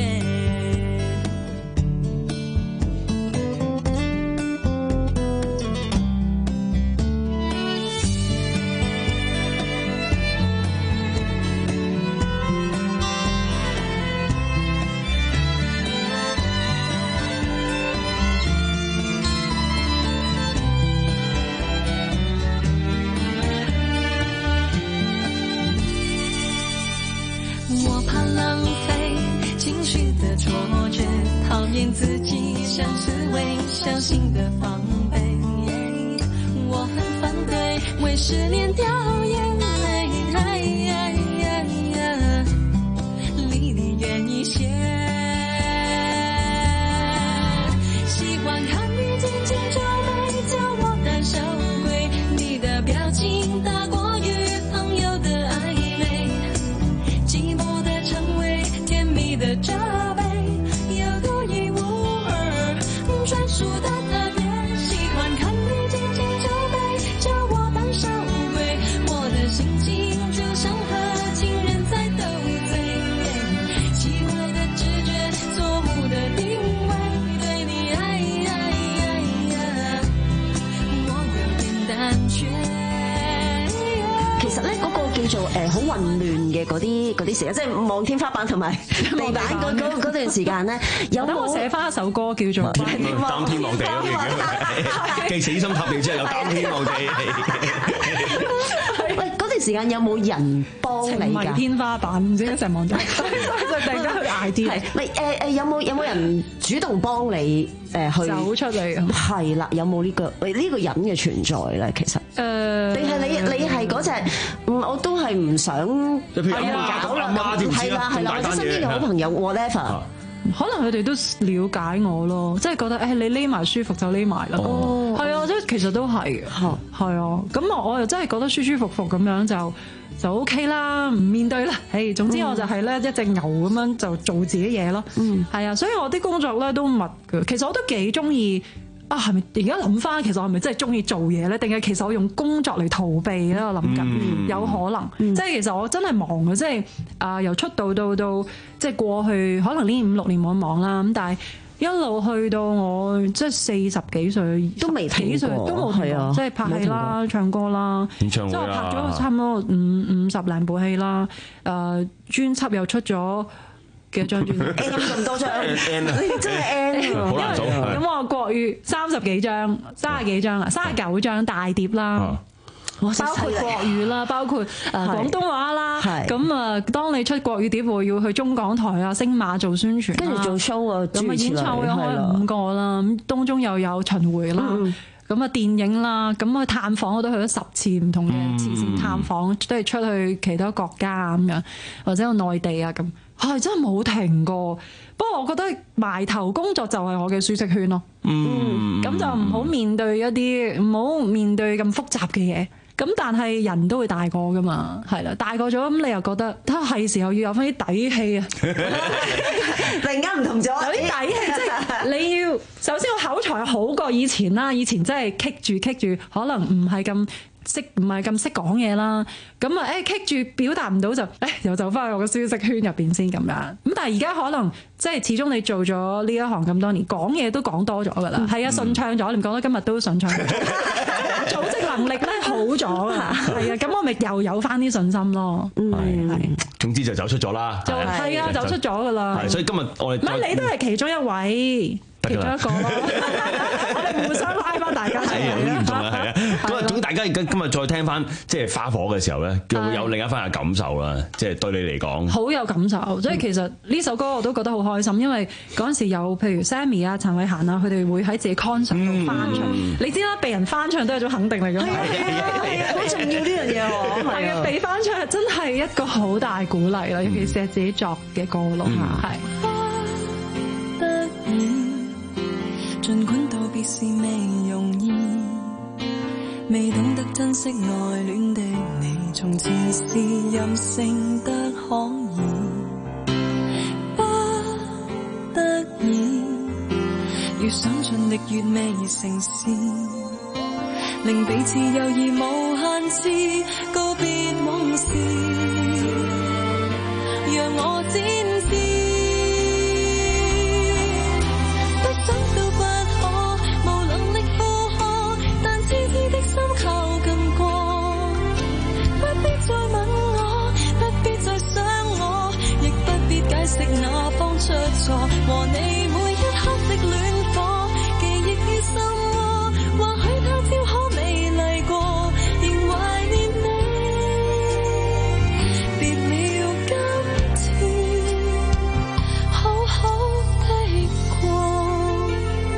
我怕浪費情緒的錯覺，討厭自己像刺蝟，小心的防備。我很反對為失戀掉眼淚，離你遠一些。喜歡看你緊緊皺眉，叫我膽小鬼，你的表情大過於朋友的曖昧，寂寞的稱謂，甜蜜的責備，又獨一無二，專屬的特別。喜歡看你緊緊皺眉，叫我膽小鬼，我的心情就像和情人在鬥嘴，奇怪的直覺，錯誤的定位，對你愛愛愛，我有點膽怯。 其實咧嗰個叫做誒好混亂嘅嗰啲嗰啲時間，即係望天花板同埋地板嗰嗰嗰段時間咧，有冇我寫翻一首歌叫做擔天望地嗰邊嘅，既死心塌地之後又擔天望地。 喂，嗰段段時間有冇人幫你情迷㗎？ 天花板，唔知點解成日望住，所以就突然間去 I D。 係咪誒誒有冇有冇人主動幫你誒去走出嚟？ 係啦，有冇呢個呢個人嘅存在咧？其實誒， 定係你你係嗰隻，嗯我都係唔想譬如阿媽搞啦阿媽點知係啦係啦，或者身邊嘅好朋友 whatever。 可能佢哋都了解我咯，即係覺得誒你匿埋舒服就匿埋啦。 哦， 係啊，即係其實都係，係啊。咁我我又真係覺得舒舒服服咁樣就就 OK 啦，唔面對啦。誒，總之我就係咧一隻牛咁樣就做自己嘢咯。嗯，係啊，所以我啲工作咧都密嘅。其實我都幾中意。啊，係咪而家諗翻？其實我係咪真係中意做嘢咧？定係其實我用工作嚟逃避咧？我諗緊，嗯、有可能。嗯、即係其實我真係忙嘅，即係啊、呃，由出道到到即係過去，可能呢五六年冇咁忙啦。咁但係一路去到我即係四十幾歲， 都未停過， 都冇停過，即係拍戲啦、唱歌啦， 演唱會啦， 即係我拍咗差唔多五五十零部戲啦。誒、呃，專輯又出咗。幾張專輯 N 咁多張，真係 N 好難數。 咁我國語三十幾張，三十幾張啊，三十九張大碟啦，包括國語啦，包括誒廣東話啦。咁啊，當你出國語碟，會要去中港台啊、星馬做宣傳， 跟住做 show 啊， 咁啊演唱會開五個啦，咁當中又有巡迴啦。咁啊電影啦，咁去探訪我都去咗十次唔同嘅慈善探訪，都係出去其他國家啊咁樣，或者去內地啊咁。係真係冇停過，不過我覺得埋頭工作就係我嘅舒適圈咯。嗯，咁就唔好面對一啲，唔好面對咁複雜嘅嘢。咁但係人都會大個噶嘛，係啦，大個咗咁你又覺得，都係時候要有翻啲底氣啊！ 突然間唔同咗， 有啲底氣，即係你要首先個口才好過以前啦，以前真係棘住棘住，可能唔係咁。識唔係咁識講嘢啦，咁啊誒棘住表達唔到就誒又走翻去我個舒適圈入邊先咁樣。咁但係而家可能即係始終你做咗呢一行咁多年，講嘢都講多咗㗎啦。係啊，順暢咗，你唔覺得今日都順暢咗？組織能力咧好咗啊，係啊，咁我咪又有翻啲信心咯。嗯，係。 總之就走出咗啦。 就係啊，走出咗㗎啦。 係，所以今日我哋唔係你都係其中一位。其中一個咯，我哋互相拉翻大家出嚟。 係啊，好嚴重啊，係啊。咁啊，總大家而家今日再聽翻即係花火嘅時候咧，就會有另一番嘅感受啦。即係對你嚟講， 好有感受。即係其實呢首歌我都覺得好開心，因為嗰陣時有譬如 Sammy 啊、陳慧嫻啊，佢哋會喺自己 concert 度翻唱。你知啦，被人翻唱都係一種肯定嚟㗎嘛。係啊係啊，好重要呢樣嘢喎。係啊，被翻唱真係一個好大鼓勵啦，尤其是係自己作嘅歌咯嚇，係。 儘管道別是未容易，未懂得珍惜愛戀的你，從前是任性得可以，不得已要想盡力越未成事，令彼此友誼無限次告別往事，讓我展示。解釋那方出錯，和你每一刻的戀火，記憶於心窩。或許他朝可美麗過，仍懷念你。別了今次，好好的過。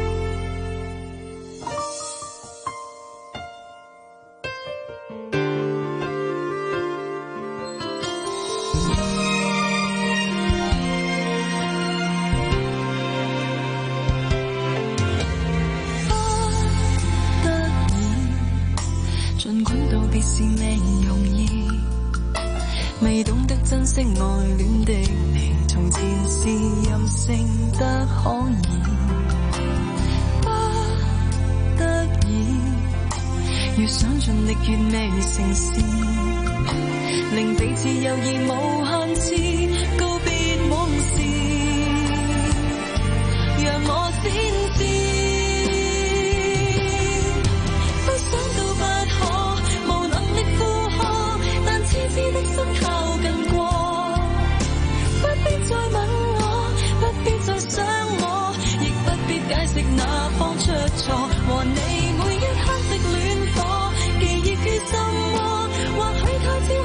儘管道別是未容易，未懂得珍惜愛戀的你，從前是任性得可以，不得已越想盡力越未成事，令彼此友誼無限次告別往事，讓我先知。的心靠近過，不必再吻我，不必再想我，亦不必解釋哪方出錯，和你每一刻的戀火，記憶於心窩，或許他朝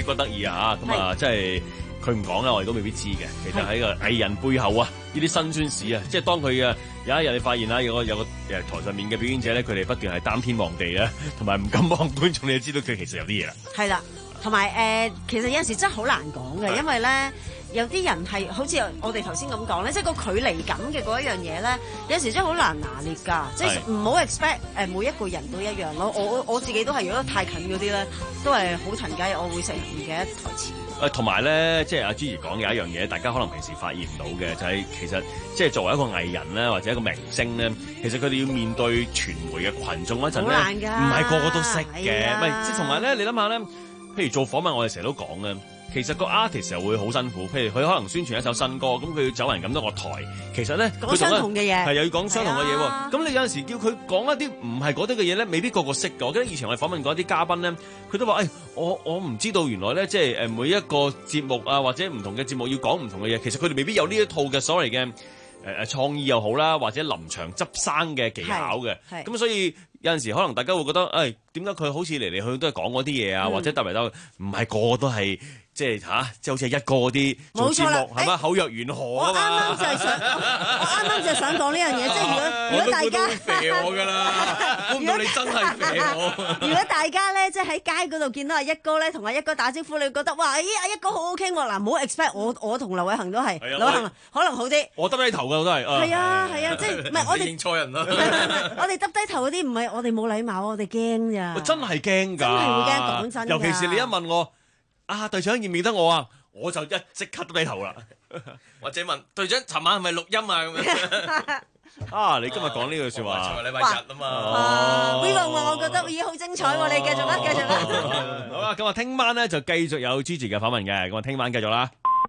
的確得意啊嚇，咁啊即係佢唔講啦，我哋都未必知嘅。其實喺個藝人背後啊，呢啲辛酸史啊，即係當佢啊有一日你發現啦，有個有個誒台上面嘅表演者咧，佢哋不斷係擔天望地咧，同埋唔敢望觀眾，你就知道佢其實有啲嘢啦。 係啦，同埋誒，其實有陣時真係好難講嘅，因為咧。有啲人係好似我哋頭先咁講咧，即係個距離感嘅嗰一樣嘢咧，有時真係好難拿捏㗎。即係唔好 expect 誒每一個人都一樣咯。我我自己都係，如果太近嗰啲咧，都係好騰雞，我會成日唔記得台詞。 誒同埋咧，即係阿 Gigi 講有一樣嘢，大家可能平時發現唔到嘅，就係、是、其實即係作為一個藝人咧，或者一個明星咧，其實佢哋要面對傳媒嘅群眾嗰陣咧，唔係個個都識嘅。唔係即係同埋咧，你諗下咧，譬如做訪問，我哋成日都講咧。其實個 artist 又會好辛苦，譬如佢可能宣傳一首新歌，咁佢要走人咁多個台，其實咧講相同嘅嘢， 係又要講相同嘅嘢喎。咁、啊、你有陣時叫佢講一啲唔係嗰啲嘅嘢咧，未必個個識嘅。我記得以前我哋訪問過一啲嘉賓咧，佢都話：誒、哎，我我唔知道原來咧，即係誒每一個節目啊，或者唔同嘅節目要講唔同嘅嘢，其實佢哋未必有呢一套嘅所謂嘅誒誒創意又好啦，或者臨場執生嘅技巧嘅。咁所以有陣時可能大家會覺得：誒點解佢好似嚟嚟去去都係講嗰啲嘢啊，嗯、或者特別都唔係個個都係。即係吓，即係好似一個嗰啲做節目係嘛，口若懸河啊嘛。 我啱啱就係想，我啱啱就係想講呢樣嘢，即係如果如果大家肥我㗎啦，估唔到你真係肥我。 如果大家咧即係喺街嗰度見到阿一哥咧，同阿一哥打招呼，你會覺得哇，咦阿一哥好好傾喎。嗱，唔好 expect 我我同劉偉恒都係，劉偉恒可能好啲。 我耷低頭㗎，我都係。 係啊係啊，即係唔係我哋認錯人啦。 我哋耷低頭嗰啲唔係我哋冇禮貌，我哋驚咋。 真係驚㗎， 真係會驚，講真。 尤其是你一問我啊，隊長認唔認得我啊？我就一即刻都低頭啦，或者問隊長，尋晚係咪錄音啊？咁樣啊，你今日講呢句説話，尋日禮拜日啊嘛。 呢個話我覺得已經好精彩喎，你繼續啦，繼續啦。 好啦，咁啊，聽晚咧就繼續有 Gigi 嘅訪問嘅，咁啊，聽晚繼續啦。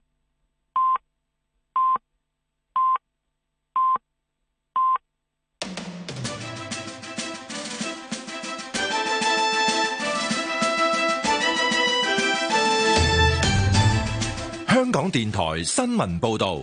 香港電台新聞報導，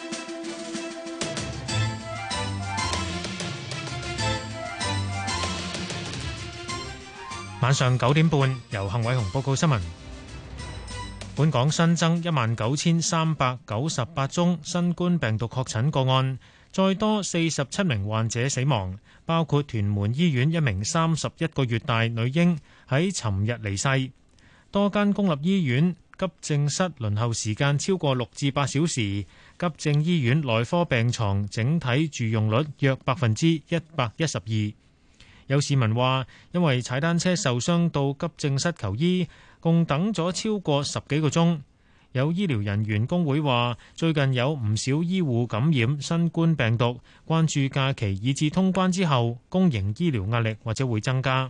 晚上九點半由幸偉雄報告新聞。本港新增一萬九千三百九十八宗新冠病毒確診個案，再多四十七名患者死亡，包括屯門醫院一名三十一個月大女嬰喺尋日離世。多間公立醫院急症室輪候時間超過六至八小時，急症醫院內科病床整體住用率約百分之一百一十二。有市民話，因為踩單車受傷到急症室求醫，共等咗超過十幾個鐘。有醫療人員工會話，最近有唔少醫護感染新冠病毒，關注假期以至通關之後，公營醫療壓力或者會增加。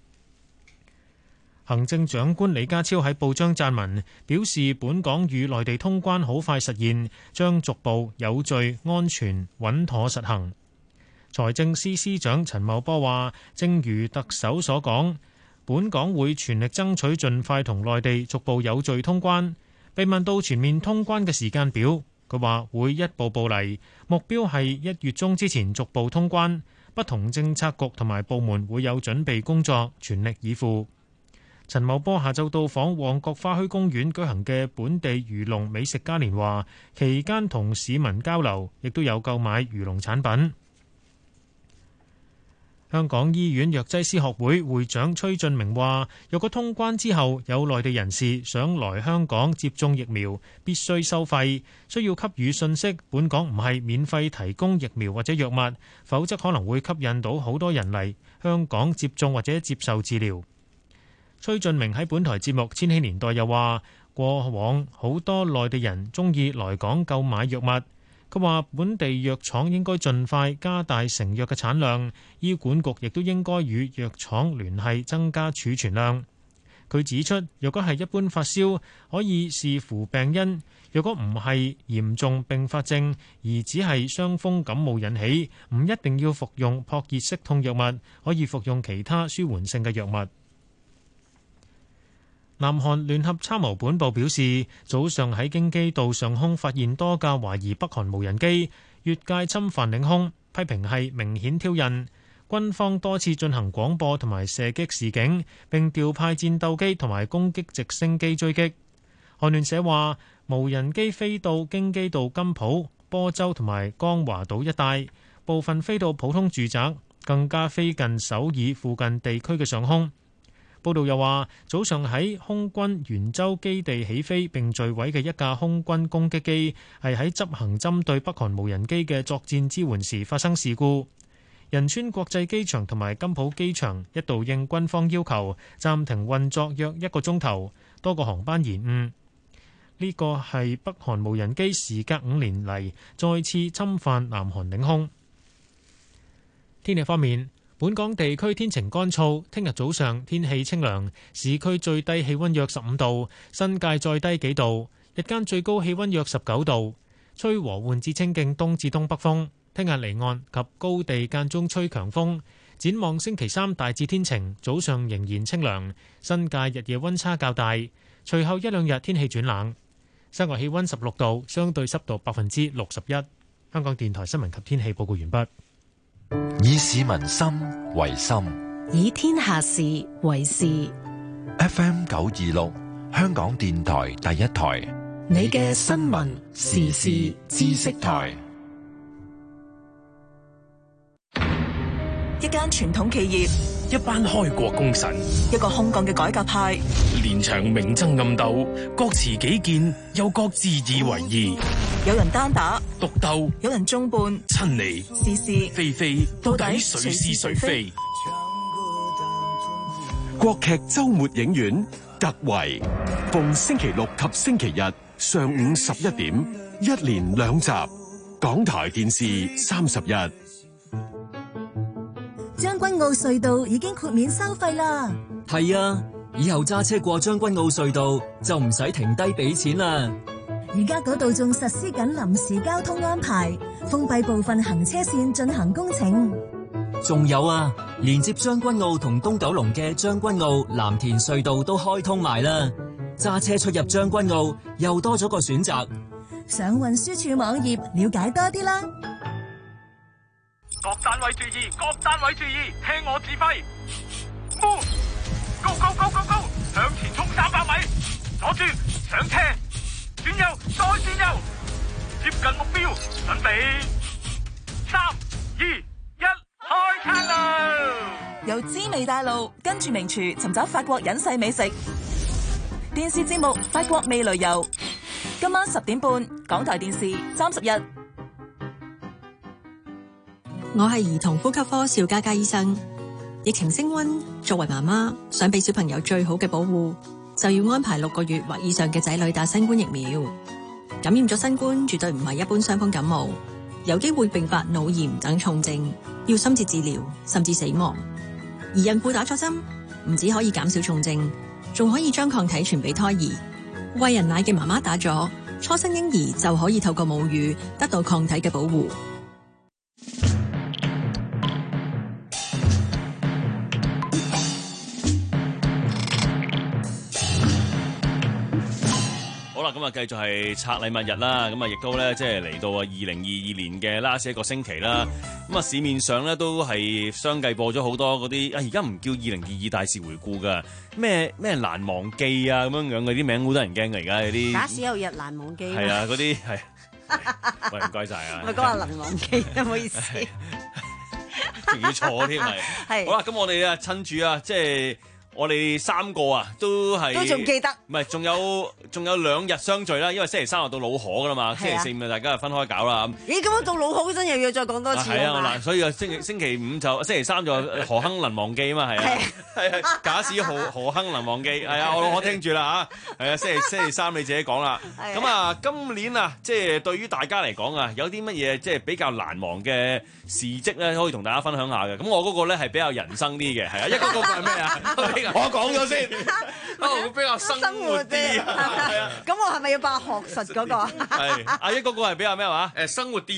行政長官李家超喺報章撰文，表示本港與內地通關好快實現，將逐步有序、安全、穩妥實行。財政司司長陳茂波話，正如特首所講，本港會全力爭取盡快同內地逐步有序通關。被問到全面通關嘅時間表，佢話會一步步嚟，目標係一月中之前逐步通關。不同政策局同埋部門會有準備工作，全力以赴。陳茂波下晝到訪旺角花墟公園舉行嘅本地漁農美食嘉年華，期間同市民交流，亦都有購買漁農產品。香港醫院藥劑師學會會長崔俊明話，若果通關之後有內地人士想來香港接種疫苗，必須收費，需要給予信息，本港唔係免費提供疫苗或者藥物，否則可能會吸引到好多人嚟香港接種或者接受治療。崔俊明喺本台節目《千禧年代》又話，過往好多內地人中意來港購買藥物。佢話本地藥廠應該盡快加大成藥嘅產量，醫管局亦都應該與藥廠聯繫增加儲存量。佢指出，若果係一般發燒，可以視乎病因；若果唔係嚴重併發症，而只係傷風感冒引起，唔一定要服用撲熱息痛藥物，可以服用其他舒緩性嘅藥物。南韓聯合參謀本部表示，早上喺京畿道上空發現多架懷疑北韓無人機越界侵犯領空，批評係明顯挑釁。 軍方多次進行廣播同埋射擊示警，並調派戰鬥機同埋攻擊直升機追擊。韓聯社話，無人機飛到京畿道金浦、波州同埋江華島一帶，部分飛到普通住宅，更加飛近首爾附近地區嘅上空。報道又話，早上喺空軍元州基地起飛並墜毀嘅一架空軍攻擊機，係喺執行針對北韓無人機嘅作戰支援時發生事故。仁川國際機場同埋金浦機場一度應軍方要求暫停運作約一個鐘頭，多個航班延誤。呢個係北韓無人機時隔五年嚟再次侵犯南韓領空。天氣方面，本港地區天晴乾燥，聽日早上天氣清涼，市區最低氣溫約十五度，新界再低幾度，日間最高氣溫約十九度，吹和緩至清勁東至東北風。聽日離岸及高地間中吹強風。展望星期三大致天晴，早上仍然清涼，新界日夜溫差較大，隨後一兩日天氣轉冷。室外氣溫十六度，相對濕度百分之六十一。香港電台新聞及天氣報告完畢。 以市民心為心， 以天下事為事。 F M 九二六，香港電台第一台， 你嘅新聞時事知識台。 一間傳統企業， 一班開國功臣， 一個空降嘅改革派， 連場明爭暗鬥，各持己見，又各自以為義。 有人單打獨鬥， 有人眾叛親離是是非非，到底誰是誰非？ 國劇周末影院突圍，逢星期六及星期日上午十一點，一連兩集，港台電視三十一。 將軍澳隧道已經豁免收費啦。 係啊，以後揸車過將軍澳隧道就唔使停低俾錢啦。 而家嗰度仲實施緊臨時交通安排，封閉部分行車線進行工程。 仲有啊，連接將軍澳同東九龍嘅將軍澳藍田隧道都開通埋啦，揸車出入將軍澳又多咗個選擇。 上運輸署網頁了解多啲啦。 各單位注意，各單位注意，聽我指揮。Move，高高高高高，向前衝三百米，左轉，上車，轉右，再轉右，接近目標，準備，三、二、一，開餐啦！ 由滋味帶路，跟住名廚尋找法國隱世美食。電視節目《法國味旅遊》，今晚十點半，港台電視三十一。 我係兒童呼吸科邵嘉嘉醫生。疫情升溫，作為媽媽想俾小朋友最好嘅保護，就要安排六個月或以上嘅仔女打新冠疫苗。感染咗新冠絕對唔係一般傷風感冒，有機會併發腦炎等重症，要深切治療甚至死亡。而孕婦打咗針，唔止可以減少重症，仲可以將抗體傳俾胎兒。餵人奶嘅媽媽打咗，初生嬰兒就可以透過母乳得到抗體嘅保護。 好啦，咁啊繼續係拆禮物日啦，咁啊亦都咧即係嚟到啊二零二二年嘅 last 一個星期啦。咁啊市面上咧都係相繼播咗好多嗰啲啊，而家唔叫二零二二大事回顧㗎，咩咩難忘記啊咁樣樣嗰啲名好得人驚㗎，而家嗰啲假使有日難忘記。 係啊，嗰啲係，喂唔該晒啊！ 咪講話難忘記，唔好意思， 仲要錯添係。係好啦，咁我哋啊趁住啊即係。我哋三個啊，都係都仲記得， 唔係仲有仲有兩日相聚啦，因為星期三就到老河噶啦嘛，星期四五大家就分開搞啦。 咦，咁我到老河嗰陣又要再講多次係啊， 嘛？ 嗱，所以啊，星期星期五就星期三就何亨能忘記啊嘛，係啊，係啊，假使何何亨能忘記，係啊，我我聽住啦嚇，係啊，星期星期三你自己講啦。咁啊，今年啊，即係對於大家嚟講啊，有啲乜嘢即係比較難忘嘅事蹟咧，可以同大家分享下嘅。咁我嗰個咧係比較人生啲嘅，係啊，一個個係咩啊？我講咗先，會比較生活啲。係啊， 咁我係咪要扮學術嗰個啊？ 係，阿一嗰個係比較咩話？ 誒，生活啲啊。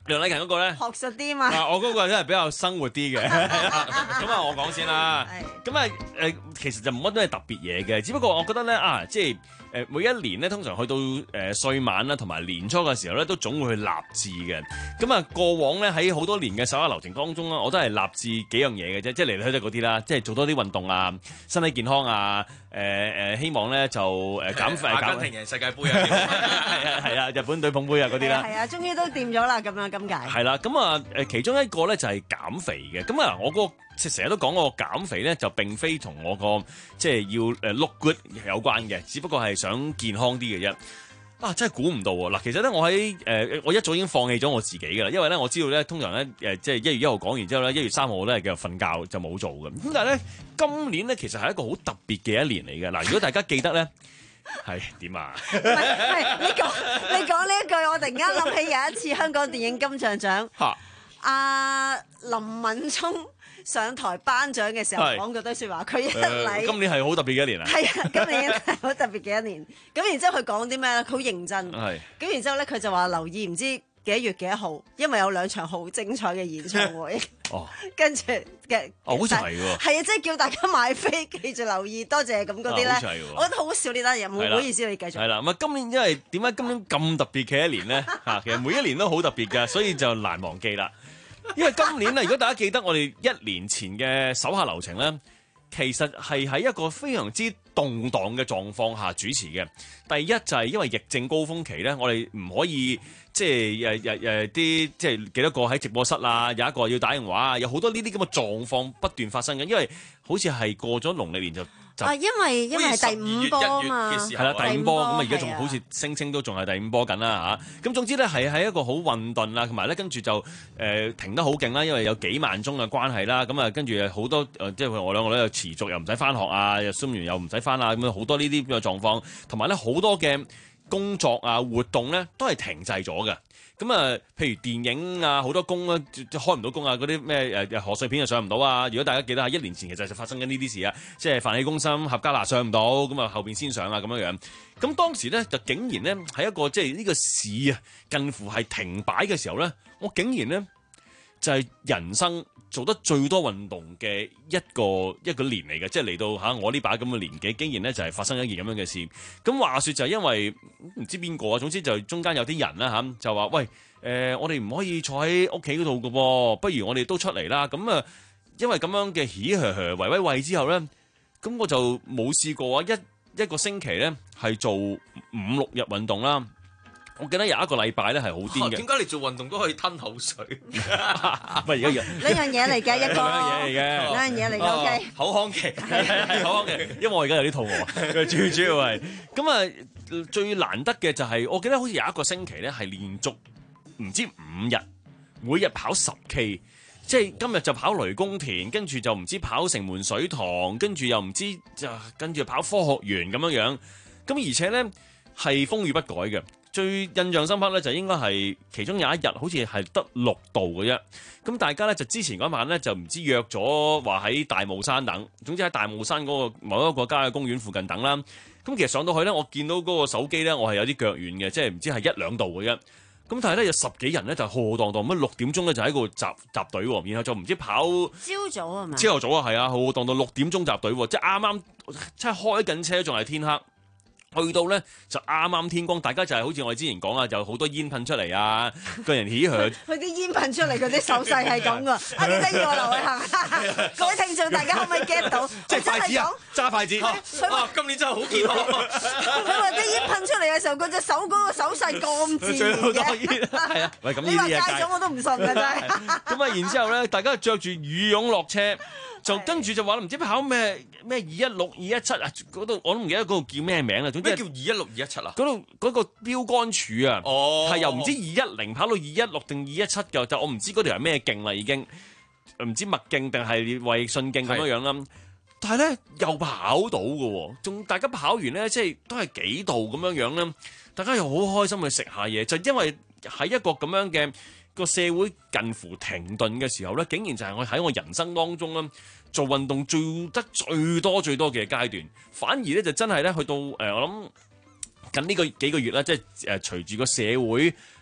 梁禮勤嗰個咧， 學術啲嘛。 啊，我嗰個真係比較生活啲嘅。咁啊，我講先啦。咁啊，誒，其實就冇乜都係特別嘢嘅，只不過我覺得咧啊，即係。誒每一年咧，通常去到誒歲晚啦，同埋年初嘅時候咧，都總會去立志嘅。咁啊，過往咧喺好多年嘅手下流程當中啦，我都係立志幾樣嘢嘅啫，即係嚟嚟去去嗰啲啦，即係做多啲運動啊，身體健康啊，誒、呃、誒，希望咧就誒減肥。 阿根廷人世界盃啊， 係啊係啊，日本隊捧杯啊嗰啲啦。 係啊，終於都掂咗啦，咁樣今屆。係啦，咁啊誒，其中一個咧就係減肥嘅。咁啊，我嗰個成日都講我減肥咧，就並非同我個即係要誒 look good 有關嘅，只不過係想健康啲嘅啫。啊，真係估唔到喎！嗱，其實咧，我喺誒、呃，我一早已經放棄咗我自己㗎啦，因為咧，我知道咧，通常咧誒、呃，即係一月一號講完之後咧，一月三號咧繼續瞓覺就冇做嘅。咁但係咧，今年咧其實係一個好特別嘅一年嚟嘅。嗱，如果大家記得咧，係點啊？ 唔係，係你講你講呢一句，我突然間諗起有一次香港電影金像獎，阿、啊、林敏聰上台頒獎嘅時候講嗰堆説話，佢一嚟、呃。今年係好特別嘅一年啊！ 係啊，今年係好特別嘅一年。咁然之後佢講啲咩咧？佢好認真。 係。 咁然之後咧，佢就話留意唔知幾多月幾多號，因為有兩場好精彩嘅演唱會。 哦。跟住嘅。 哦，好似係喎。 係啊，即係叫大家買飛，記住留意，多謝咁嗰啲咧。好似係喎。我覺得好笑呢單嘢，唔好意思，你繼續。 係啦，咁啊，今年因為點解今年咁特別嘅一年咧？嚇，其實每一年都好特別㗎，所以就難忘記啦。因為今年咧，如果大家記得我哋一年前嘅手下留情咧，其實係喺一個非常之動盪嘅狀況下主持嘅。第一就係因為疫症高峰期咧，我哋唔可以即係誒誒誒啲即係幾多個喺直播室啊，有一個要打電話啊，有好多呢啲咁嘅狀況不斷發生緊。因為好似係過咗農曆年就。 啊，因為因為係第五波啊嘛， 係啦，第五波咁啊，而家仲好似聲稱都仲係第五波緊啦嚇。咁總之咧係喺一個好混沌啦，同埋咧跟住就誒、呃、停得好勁啦，因為有幾萬宗嘅關係啦。咁啊跟住好多誒、呃，即係我兩個咧又持續又唔使翻學啊，又宣完又唔使翻啊，咁樣好多呢啲咁嘅狀況，同埋咧好多嘅工作啊活動咧都係停滯咗嘅。咁啊，譬如電影啊，好多工啊，開唔到工啊，嗰啲咩誒賀歲片又上唔到啊。如果大家記得喺一年前其實就發生緊呢啲事啊，即係飯戲攻心、合家辣上唔到，咁啊後邊先上啊咁樣樣。咁當時咧就竟然咧喺一個即係呢個市啊近乎係停擺嘅時候咧，我竟然咧就係人生做得最多運動嘅一個一個年嚟嘅，即係嚟到嚇我呢把咁嘅年紀，竟然咧就係發生一件咁樣嘅事。咁話說就係因為唔知邊個啊，總之就中間有啲人啦嚇，就話喂誒、呃，我哋唔可以坐喺屋企嗰度嘅噃，不如我哋都出嚟啦。咁啊，因為咁樣嘅起呵呵維維維之後咧，咁我就冇試過啊一一個星期咧係做五六日運動啦。我記得有一個禮拜咧係好癲嘅。 點解你做運動都可以吞口水？唔係而家兩樣嘢嚟嘅，一個兩樣嘢嚟嘅， 兩樣嘢嚟嘅。O K。 口腔期， 口腔期，因為我而家有啲肚餓。最主要係咁啊，最難得嘅就係、是、我記得好似有一個星期咧係連續唔知五日，每日跑十 K。即係今日就跑雷公田，跟住就唔知跑城門水塘，跟住又唔知就跟住跑科學園咁樣樣。咁而且咧係風雨不改嘅。最印象深刻咧就應該係其中有一日好似係得六度嘅啫。咁大家咧就之前嗰晚咧就唔知約咗話喺大霧山等，總之喺大霧山嗰個某一個國家嘅公園附近等啦。咁其實上到去咧，我見到嗰個手機咧，我係有啲腳軟嘅，即係唔知係一兩度嘅啫。咁但係咧有十幾人咧就浩浩蕩蕩咁六點鐘咧就喺度集集隊喎，然後就唔知跑朝早係咪？ 朝頭早啊，係啊，浩浩蕩蕩六點鐘集隊喎，即係啱啱即係開緊車仲係天黑。去到咧就啱啱天光，大家就係好似我哋之前講啊，就好多煙噴出嚟啊，個人起佢。 佢啲煙噴出嚟，佢啲手勢係咁噶。啊，點解要我劉偉恒？各位聽眾，大家可唔可以 get 到？ 即係筷子啊，揸筷子。啊，今年真係好健康。 佢話啲煙噴出嚟嘅時候，佢隻手嗰個手勢咁自然嘅。 係啊，喂，咁呢啲嘢。你話戒咗我都唔信嘅真係。 咁啊，然之後咧，大家着住羽絨落車。就跟住就話唔知跑咩咩二一六二一七啊，嗰度我都唔記得嗰度叫咩名啦。總之咩叫二一六二一七啊？ 嗰度嗰個標杆柱啊， 哦， 係由唔知二一零跑到二一六定二一七嘅，就我唔知嗰條係咩徑啦，已經唔知麥徑定係衛信徑咁樣樣啦。但係咧又跑到嘅，仲大家跑完咧，即係都係幾度咁樣樣啦。大家又好開心去食下嘢，就因為喺一個咁樣嘅個社會近乎停頓嘅時候咧，竟然就係我喺我人生當中咧做運動做得最多最多嘅階段，反而咧就真係咧去到誒、呃、我諗近呢個幾個月啦，即係誒隨住個社會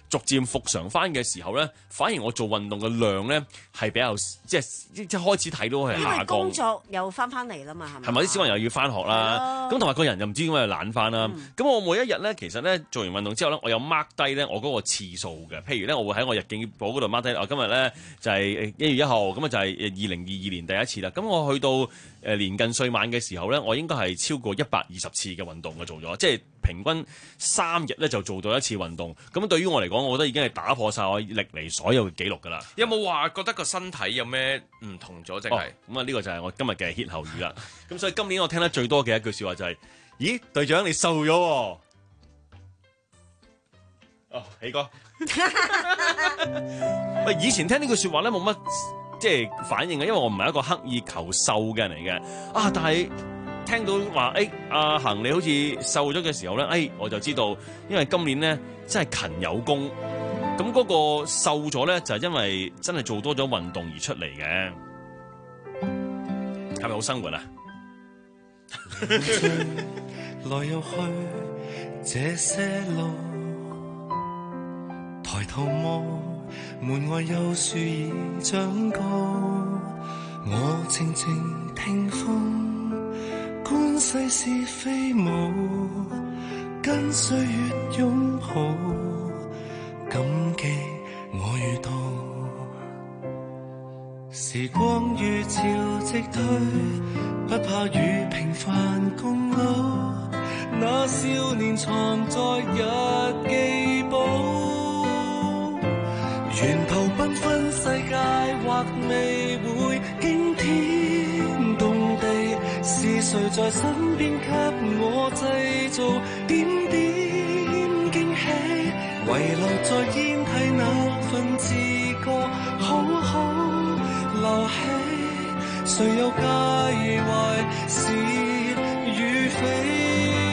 逐漸復常翻嘅時候咧，反而我做運動嘅量咧係比較即係即係開始睇到係下降。 因為工作又翻翻嚟啦嘛，係咪？ 係咪啲小朋友要翻學啦？咁同埋個人又唔知點解又懶翻啦。咁、嗯、我每一日咧，其實咧做完運動之後咧，我有 mark 低咧我嗰個次數嘅。譬如咧，我會喺我日記簿嗰度 mark 低，我今日咧就係一月一號，咁啊就係二零二二年第一次啦。咁我去到誒年近歲晚嘅時候咧，我應該係超過一百二十次嘅運動嘅做咗，即係平均三日咧就做到一次運動。咁對於我嚟講，我覺得已經係打破晒我歷嚟所有嘅記錄㗎啦。 有冇話覺得個身體有咩唔同咗？淨係咁啊？呢個就係我今日嘅歇後語啦。咁所以今年我聽得最多嘅一句説話就係、是：咦，隊長你瘦咗喎！哦，喜哥，喂，以前聽呢句説話咧冇乜即係反應嘅，因為我唔係一個刻意求瘦嘅人嚟嘅。啊，但係聽到話誒阿恒你好似瘦咗嘅時候咧，誒、哎、我就知道，因為今年咧真係勤有功。咁嗰個瘦咗咧，就係因為真係做多咗運動而出嚟嘅。係咪好生活啊？ 來又去這些路，抬頭望門外有樹已長高，我靜靜聽風，觀世事飛舞，跟歲月擁抱，感激我遇到。時光如潮汐退，不怕與平凡共老，那少年藏在日記簿。沿途繽紛世界或未會驚天動地，是誰在身邊給我製造點點驚喜？遺留在煙蒂那份自覺，好好留起，誰又介懷是與非？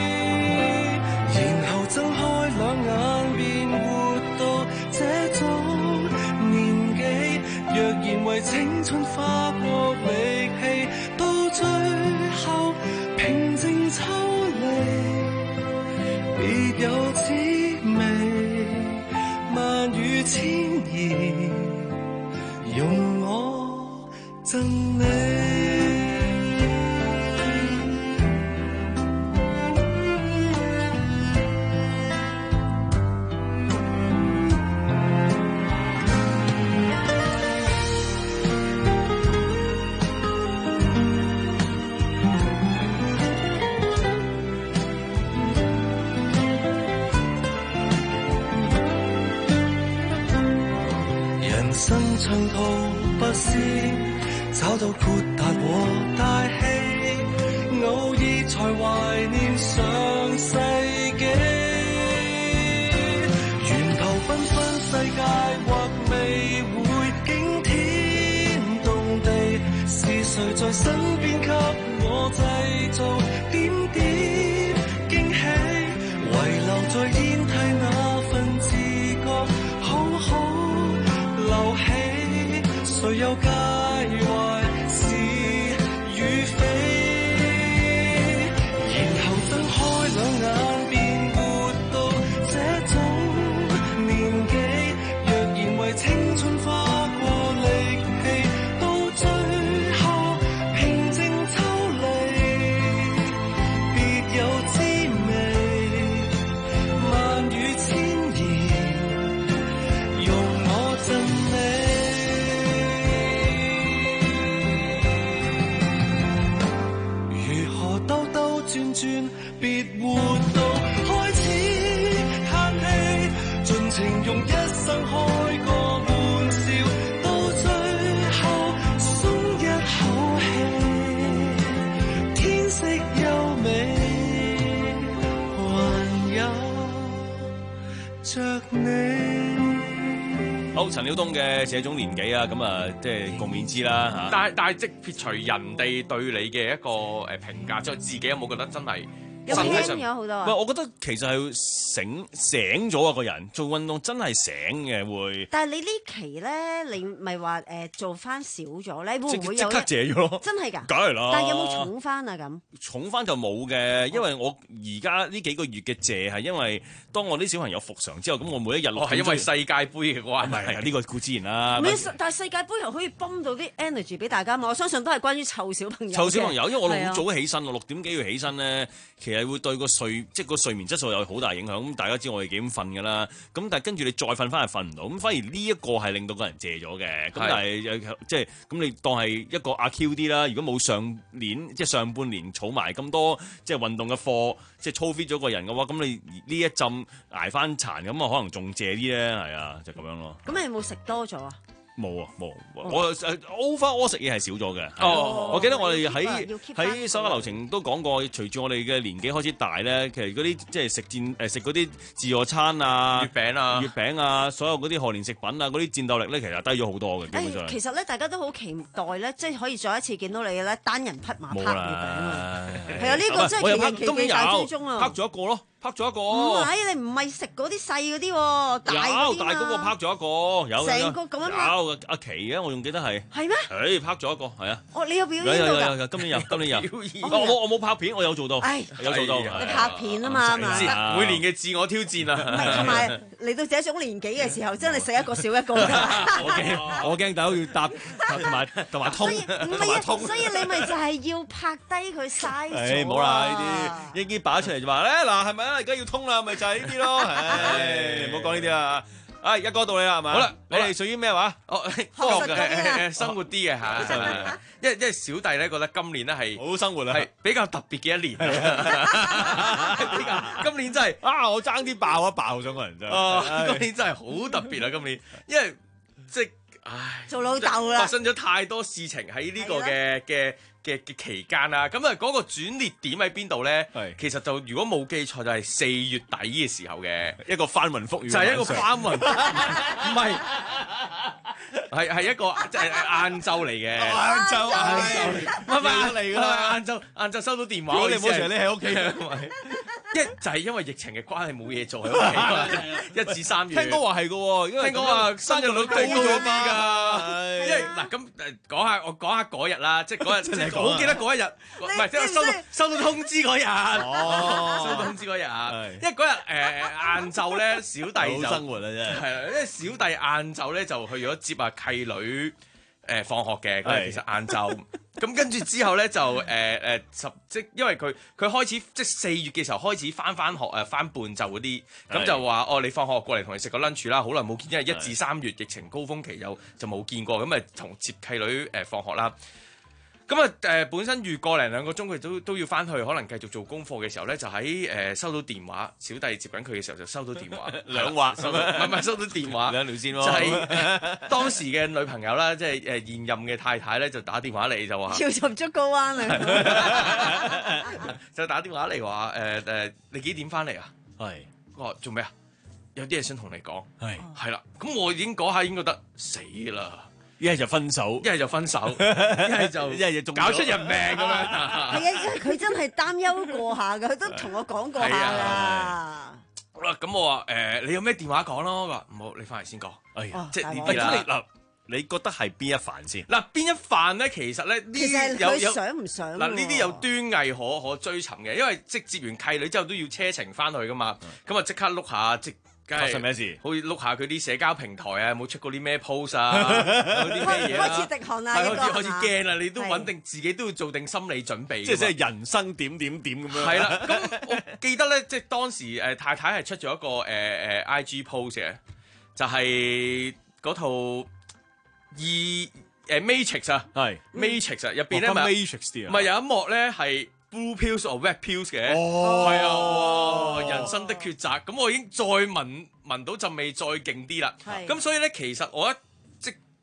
然後睜開兩眼便活到這種年紀，若然為青春花過力氣，到最後平靜抽離，別有滋味，萬語千言，用我贈你。長途跋涉，找到豁達和大氣，偶爾才懷念上世紀。沿途繽紛世界或未會驚天動地，是誰在身邊給我製造點點驚喜？遺留在煙蒂那份自覺，好好留起，誰又介懷是與非？然後睜開兩眼便活到這種年紀，若然為青春花過力氣，到最後平靜抽離，別有滋味，萬語千言，用我贈你。轉轉，別活到開始嘆氣，盡情用一生開個玩笑，到最後鬆一口氣，天色優美，還有着你。 好，陳曉東嘅這種年紀啊，咁啊，即係共勉之啦嚇。 但係但係即撇除人哋對你嘅一個誒評價之後，自己有冇覺得真係有冇輕咗好多啊？ 唔係，我覺得其實係醒醒咗啊！個人做運動真係醒嘅會。 但係你呢期咧，你咪話誒做翻少咗咧，會唔會有即刻謝咗咯？ 真係㗎， 梗係啦。 但係有冇重翻啊？咁重翻就冇嘅，因為我而家呢幾個月嘅謝係因為當我啲小朋友復常之後，咁我每一日哦係因為世界盃嘅關係， 係呢個固之然啦。 唔係，但係世界盃又可以泵到啲 energy 俾大家嘛？我相信都係關於湊小朋友。 湊小朋友，因為我好係啊早起身，我六點幾要起身咧，其實會對個睡即係個睡眠質素有好大影響。咁大家知我哋幾點瞓㗎啦。咁但係跟住你再瞓翻係瞓唔到，咁反而呢一個係令到個人謝咗嘅。咁但係即係咁，你當係一個阿 Q 啲啦。如果冇上年即係上半年儲埋咁多即係運動嘅課，即係操 fit 咗個人嘅話，咁你呢一陣捱翻殘，咁啊可能仲謝啲咧，係啊，就咁樣咯。 咁你有冇食多咗啊？ 冇啊冇，我誒 over 我食嘢係少咗嘅。 哦， 我記得我哋喺要 keep 返喺手下流程都講過，隨住我哋嘅年紀開始大咧，其實嗰啲即係食戰誒食嗰啲自助餐啊、 月餅啊、 月餅啊，所有嗰啲賀年食品啊，嗰啲戰鬥力咧，其實低咗好多嘅，基本上。 誒，其實咧，大家都好期待咧，即係可以再一次見到你咧，單人匹馬拍月餅啊！係啊，呢個真係奇人奇技大追蹤啊！ 拍咗一個咯，拍咗一個。 唔係，你唔係食嗰啲細嗰啲喎，大有啲大嗰個拍咗一個，有成個咁樣拍。 有阿奇啊，我仲記得係。 係咩？ 誒，拍咗一個，係啊。 哦，你有表有演到㗎？ 有有有，今年有，今年有。 表演我我我冇拍片，我有做到， 唉有做到。 你拍片啊嘛，嘛。 每年嘅自我挑戰啊， 同埋嚟到這種年紀嘅時候，真係食一個少一個㗎。 我驚我驚大家要搭同埋同埋通， 唔係啊，所以你咪就係要拍低佢嘥誒， 咗冇啦呢啲，已經擺出嚟就話咧嗱，係咪啊？而家要通啦，咪就係呢啲咯。唉，唔好講呢啲啊。啊，一哥到你啦，係咪？ 好啦， 你哋屬於咩話？ 哦，科學嘅，生活啲嘅嚇，因為因為小弟咧覺得今年咧係好生活啊， 係比較特別嘅一年。比較今年真係啊，我爭啲爆一爆咗個人真係。今年真係好特別啊！今年，因為即係唉， 做老豆啦， 發生咗太多事情喺呢個嘅嘅嘅嘅期間啦。咁啊，嗰個轉捩點喺邊度咧？係其實就如果冇記錯，就係四月底嘅時候嘅一個翻雲覆雨， 就係一個翻雲，唔係係係一個即係晏晝嚟嘅，晏晝晏晝唔係唔係嚟㗎，晏晝晏晝收到電話， 如果你冇成日匿喺屋企嘅。一就係因為疫情嘅關係冇嘢做喺屋企，一至三月。 聽講話係嘅喎，因為聽講話生育率高咗啲㗎。 㗎。 因為嗱咁誒講下，我講下嗰日啦，即係嗰日，我好記得嗰一日，唔係即係收到收到通知嗰日，收到通知嗰日，因為嗰日誒晏晝咧，小弟就好生活啊真係。 係啦，因為小弟晏晝咧就去咗接阿契女誒放學嘅，嗰日其實晏晝。咁跟住之後咧就誒誒十即因為佢佢開始即四月嘅時候開始翻翻學誒翻半晝嗰啲，咁就話哦你放學過嚟同你食個 lunch 啦，好耐冇見，因為一至三月疫情高峰期有就冇見過，咁咪同接契女誒放學啦。咁啊誒本身預個零兩個鐘佢都都要翻去，可能繼續做功課嘅時候咧，就喺誒、呃、收到電話，小弟接緊佢嘅時候就收到電話， 兩話收到唔係唔係收到電話兩條線咯， 就係、呃、當時嘅女朋友啦，即係誒現任嘅太太咧，就打電話嚟就話跳入竹篙灣啊， 就打電話嚟話誒誒你幾點翻嚟啊？ 係我話做咩啊？有啲嘢想同你講， 係係啦，咁我已經嗰下已經覺得死啦。 一係就分手， 一係就分手，一係就一係就搞出人命咁樣。 係啊，因為佢真係擔憂過下㗎，佢都同我講過下啦。 好啦，咁我話誒，你有咩電話講咯？話唔好，你翻嚟先講。哎呀，即係呢啲啦。 嗱，你覺得係邊一範先？ 嗱，邊一範咧？其實咧，呢其實有有想唔想？ 嗱，呢啲有端倪可可追尋嘅，因為即接完契女之後都要車程翻去噶嘛。咁啊，即刻碌下即。 發生咩事？ 好似碌下佢啲社交平台啊，有冇出過啲咩 post 啊？有啲咩嘢啦？ 開始滴汗啦， 開始開始驚啦！你都穩定自己都要做定心理準備。 即係即係人生點點點咁樣。 係啦，咁我記得咧，即係當時誒太太係出咗一個誒誒 I G post 嘅，就係嗰套二誒 Matrix 啊，係 Matrix 啊，入邊咧咪 Matrix 啲啊， 唔係有一幕咧係。Blue pills or red pills 嘅，係啊，哇！人生的抉擇，咁我已經再聞聞到陣味再勁啲啦。咁所以咧，其實我一即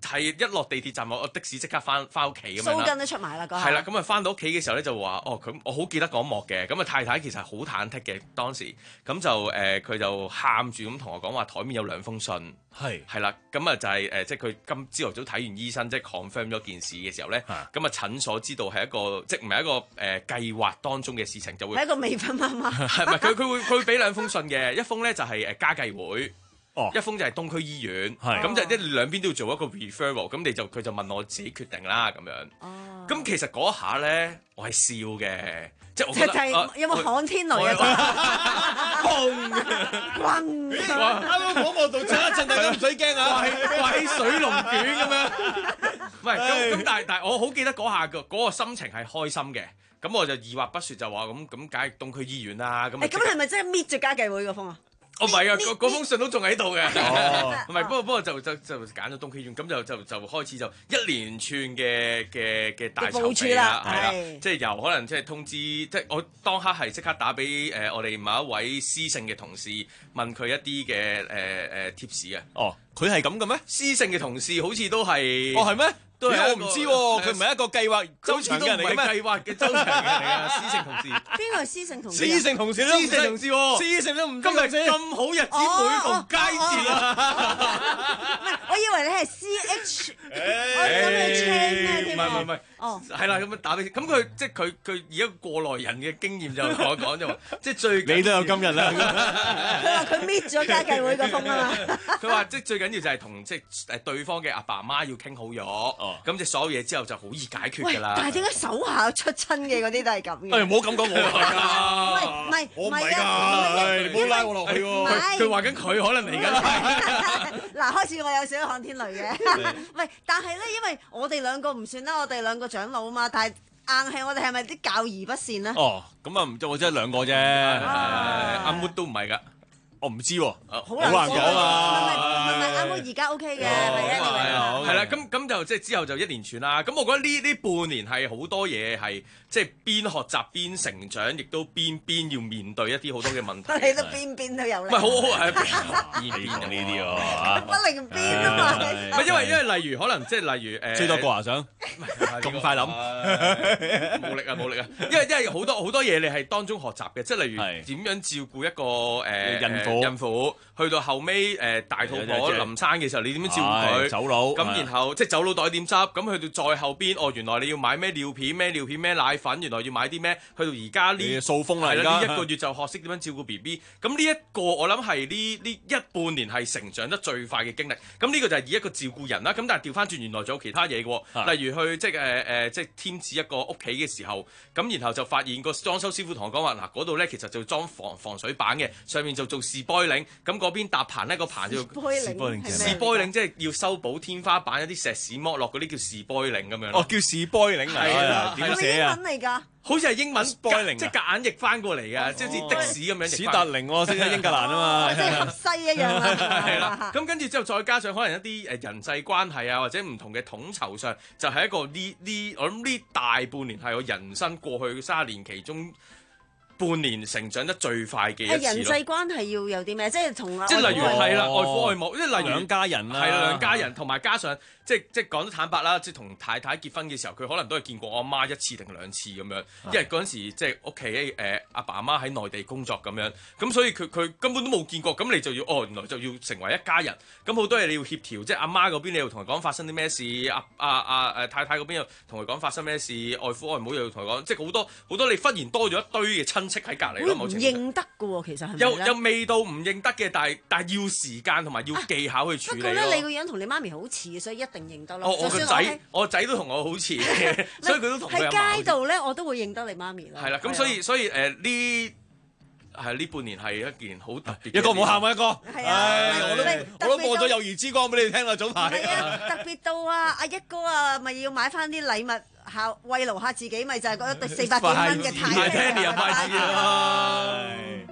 係一落地鐵站，我的士即刻翻翻屋企咁樣啦。 鬚根都出埋啦，嗰下。 係啦，咁啊翻到屋企嘅時候咧就話哦，咁我好記得嗰一幕嘅。咁啊太太其實好忐忑嘅當時，咁就誒佢、呃、就喊住咁同我講話台面有兩封信，係係啦，咁啊就係、是、誒、呃、即係佢今朝頭早睇完醫生，即係 confirm 咗件事嘅時候咧，咁啊診所知道係一個即係唔係一個誒、呃、計劃當中嘅事情，就會係一個未婚媽媽。 係咪佢佢會佢會俾兩封信嘅，一封咧就係誒家計會。哦、一封就係東區醫院，咁就一兩邊都要做一個 referral， 咁你就佢就問我自己決定啦咁樣。哦，咁其實嗰下咧，我係笑嘅，即係我覺得、啊、 有冇旱天雷啊？轟轟！ 啱啱廣播道震一震，大家唔使驚啊！ 掛起水龍捲咁樣。唔係咁咁，但係但係我好記得嗰下個嗰個心情係開心嘅。咁我就二話不說就話咁咁，梗係東區醫院啦。咁咁係咪真係搣咗家計會嗰封啊？ 哦，唔係啊，嗰嗰封信都仲喺度嘅。唔係，不過不過就就就揀咗東區醫院，咁就就就開始就一連串嘅嘅嘅大籌備啦，係啦，即係由可能即係通知，即係我當刻係即刻打俾誒我哋某一位施政嘅同事，問佢一啲嘅誒誒貼士啊。 哦，佢係咁嘅咩？ 施政嘅同事好似都係。 哦，係咩？ 都係我唔知喎，佢唔係一個計劃周長嘅人嚟嘅咩？ 計劃嘅周長嘅人嚟嘅，施政同事。 邊個係施政同事？ 施政同事都唔識同事喎，施政都唔今日咁好日子，每逢佳節啊！ 唔係，我以為你係 C H， 我諗你 chain 咩添？ 唔係唔係唔係， 哦， 係啦，咁樣打俾咁佢，即係佢佢以一個過來人嘅經驗就同我講就話，即係最你都有今日啦。 佢話佢搣咗家計會個風啊嘛。 佢話即係最緊要就係同即係誒對方嘅阿爸阿媽要傾好咗。咁即係所有嘢之後就好易解決㗎啦。但係點解手下出親嘅嗰啲都係咁嘅？ 誒，唔好咁講我啊！ 唔係我唔係㗎， 唔好拉我落去喎。佢佢話緊佢可能嚟緊。 嗱，開始我有少少旱天雷嘅。唔係，但係咧，因為我哋兩個唔算啦，我哋兩個長老啊嘛，但係硬係我哋係咪啲教而不善咧？ 哦，咁啊唔，我真係兩個啫。 阿妹都唔係㗎。 我唔知喎， 好難講啊！ 唔係唔係，阿妹而家 OK 嘅，係啦，咁咁就即係之後就一連串啦。咁我覺得呢呢半年係好多嘢係即係邊學習邊成長，亦都邊邊要面對一啲好多嘅問題。 你都邊邊都有。 唔係好好係邊邊呢啲喎， 不靈邊啊嘛。 唔係因為因為例如可能即係例如誒， 最多個牙想咁快諗， 冇力啊冇力啊！因為因為好多好多嘢你係當中學習嘅，即係例如點樣照顧一個誒孕孕婦去到後尾誒、呃、大肚婆臨生嘅時候，你點樣照顧佢？走佬咁，然後即係走佬袋點執？咁去到再後邊，哦，原來你要買咩尿片、咩尿片、咩奶粉，原來要買啲咩？去到而家呢掃風啦，係啦，呢一個月就學識點樣照顧 B B。咁呢一個我諗係呢呢一半年係成長得最快嘅經歷。咁呢個就係以一個照顧人啦。咁但係調翻轉，原來仲有其他嘢嘅喎，例如去即係誒誒即係添置一個屋企嘅時候，咁然後就發現個裝修師傅同我講話嗱，嗰度咧其實就裝防防水板嘅，上面就做士玻璃。咁嗰邊搭棚咧，個棚叫士玻璃，士玻璃即係要修補天花板一啲石屎剝落嗰啲叫士玻璃咁樣。 哦，叫士玻璃啊？點寫啊？ 英文嚟㗎？ 好似係英文，即係夾硬譯翻過嚟嘅，即係似的士咁樣。 史達靈喎，識得英格蘭啊嘛， 即係合西一樣啊。 係啦，咁跟住之後再加上可能一啲誒人際關係啊，或者唔同嘅統籌上，就係一個呢呢，我諗呢大半年係我人生過去三十年其中半年成長得最快嘅一次咯。 人際關係要有啲咩？即係同即係例如係啦，外父外母，即係例如兩家人啦， 係啦，兩家人，同埋加上即係即係講得坦白啦，即係同太太結婚嘅時候，佢可能都係見過我阿媽一次定兩次咁樣，因為嗰陣時即係屋企誒阿爸阿媽喺內地工作咁樣，咁所以佢佢根本都冇見過，咁你就要哦，原來就要成為一家人，咁好多嘢你要協調，即係阿媽嗰邊你要同佢講發生啲咩事，阿阿阿誒太太嗰邊又同佢講發生咩事，外父外母又要同佢講，即係好多好多你忽然多咗一堆嘅親戚喺隔離咯，冇唔認得嘅喎，其實係咪又又未到唔認得嘅，但係但係要時間同埋要技巧去處理咯。不過咧，你個樣同你媽咪好似，所以一定認得咯。 哦，我個仔，我個仔都同我好似，所以佢都同佢阿媽喺街度咧，我都會認得你媽咪咯。 係啦，咁所以所以誒呢係呢半年係一件好特別。 一個唔好喊啊，一個。 係啊， 我都我都播咗友誼之光俾你聽啦，早排。 係啊，特別到啊，阿一哥啊，咪要買翻啲禮物。下慰勞下自己，咪就係嗰對四百幾蚊嘅太聽又快啲啦！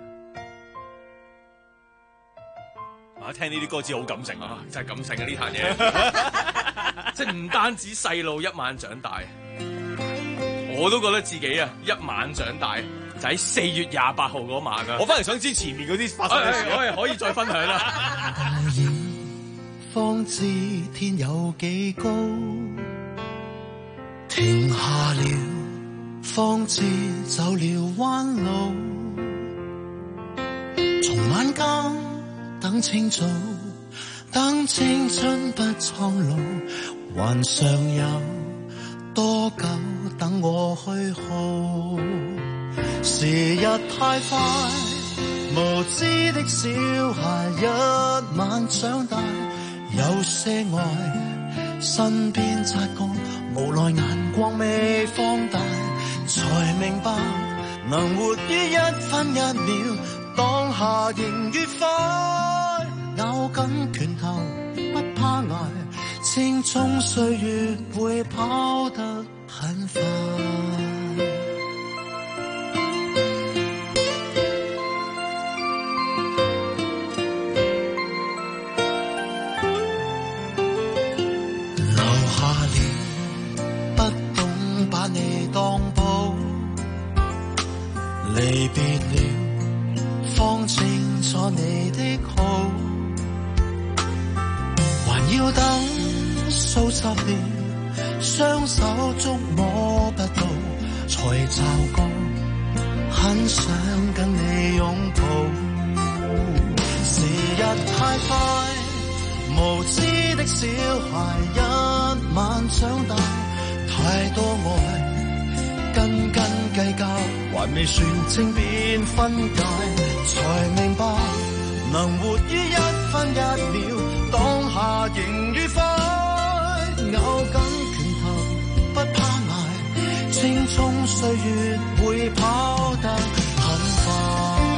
啊，聽呢啲歌詞好感性啊，真係感性啊！呢壇嘢，即係唔單止細路一晚長大，我都覺得自己啊一晚長大，就喺四月廿八號嗰晚啊！ 我翻嚟想知前面嗰啲發生嘅事， 我係可以再分享啦。 方知天有幾高，停下了，方知走了彎路。從晚間等清早，等青春不蒼老，還尚有多久等我去耗？時日太快，無知的小孩一晚長大，有些愛身邊擦過，無奈眼光未放大，才明白能活於一分一秒，當下仍愉快，咬緊拳頭不怕捱，青蔥歲月會跑得很快。你當寶，離別了，方清楚你的好，還要等數十年，雙手觸摸不到，才驟覺很想跟你擁抱。時日太快，無知的小孩一晚長大，太多愛斤斤計較，還未算清便分解，才明白能活於一分一秒，當下仍愉快，咬緊拳頭不怕捱，青蔥歲月會跑得很快。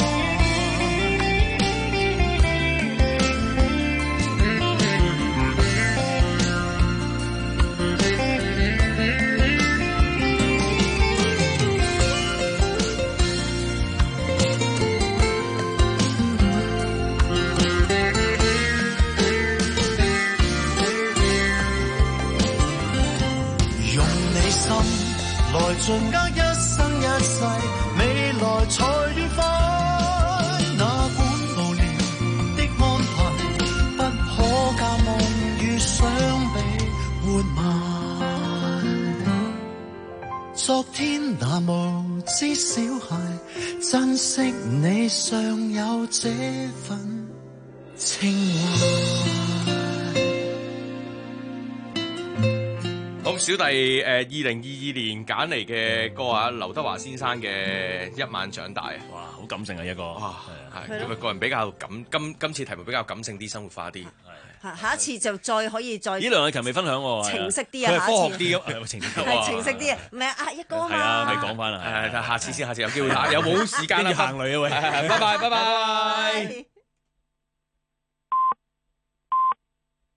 來盡握一生一世，未來才愉快。哪管無聊的安排，不可教夢與想比活埋。昨天那無知小孩，珍惜你尚有這份情懷。 小弟誒二零二二年揀嚟嘅歌啊，劉德華先生嘅《一晚長大》。 哇，好感性啊一個。 哇，係咁啊，個人比較感今今次題目比較感性啲，生活化啲。 係，下一次就再可以再。 呢梁詠琪未分享喎。 情色啲啊，下一次。 科學啲咁，情色啲。 係情色啲啊，唔係啊，一哥啊嘛。 係啊，你講翻啦。 係，下次先，下次有機會打，有冇時間啊？ 行雷啊喂。 拜拜，拜拜。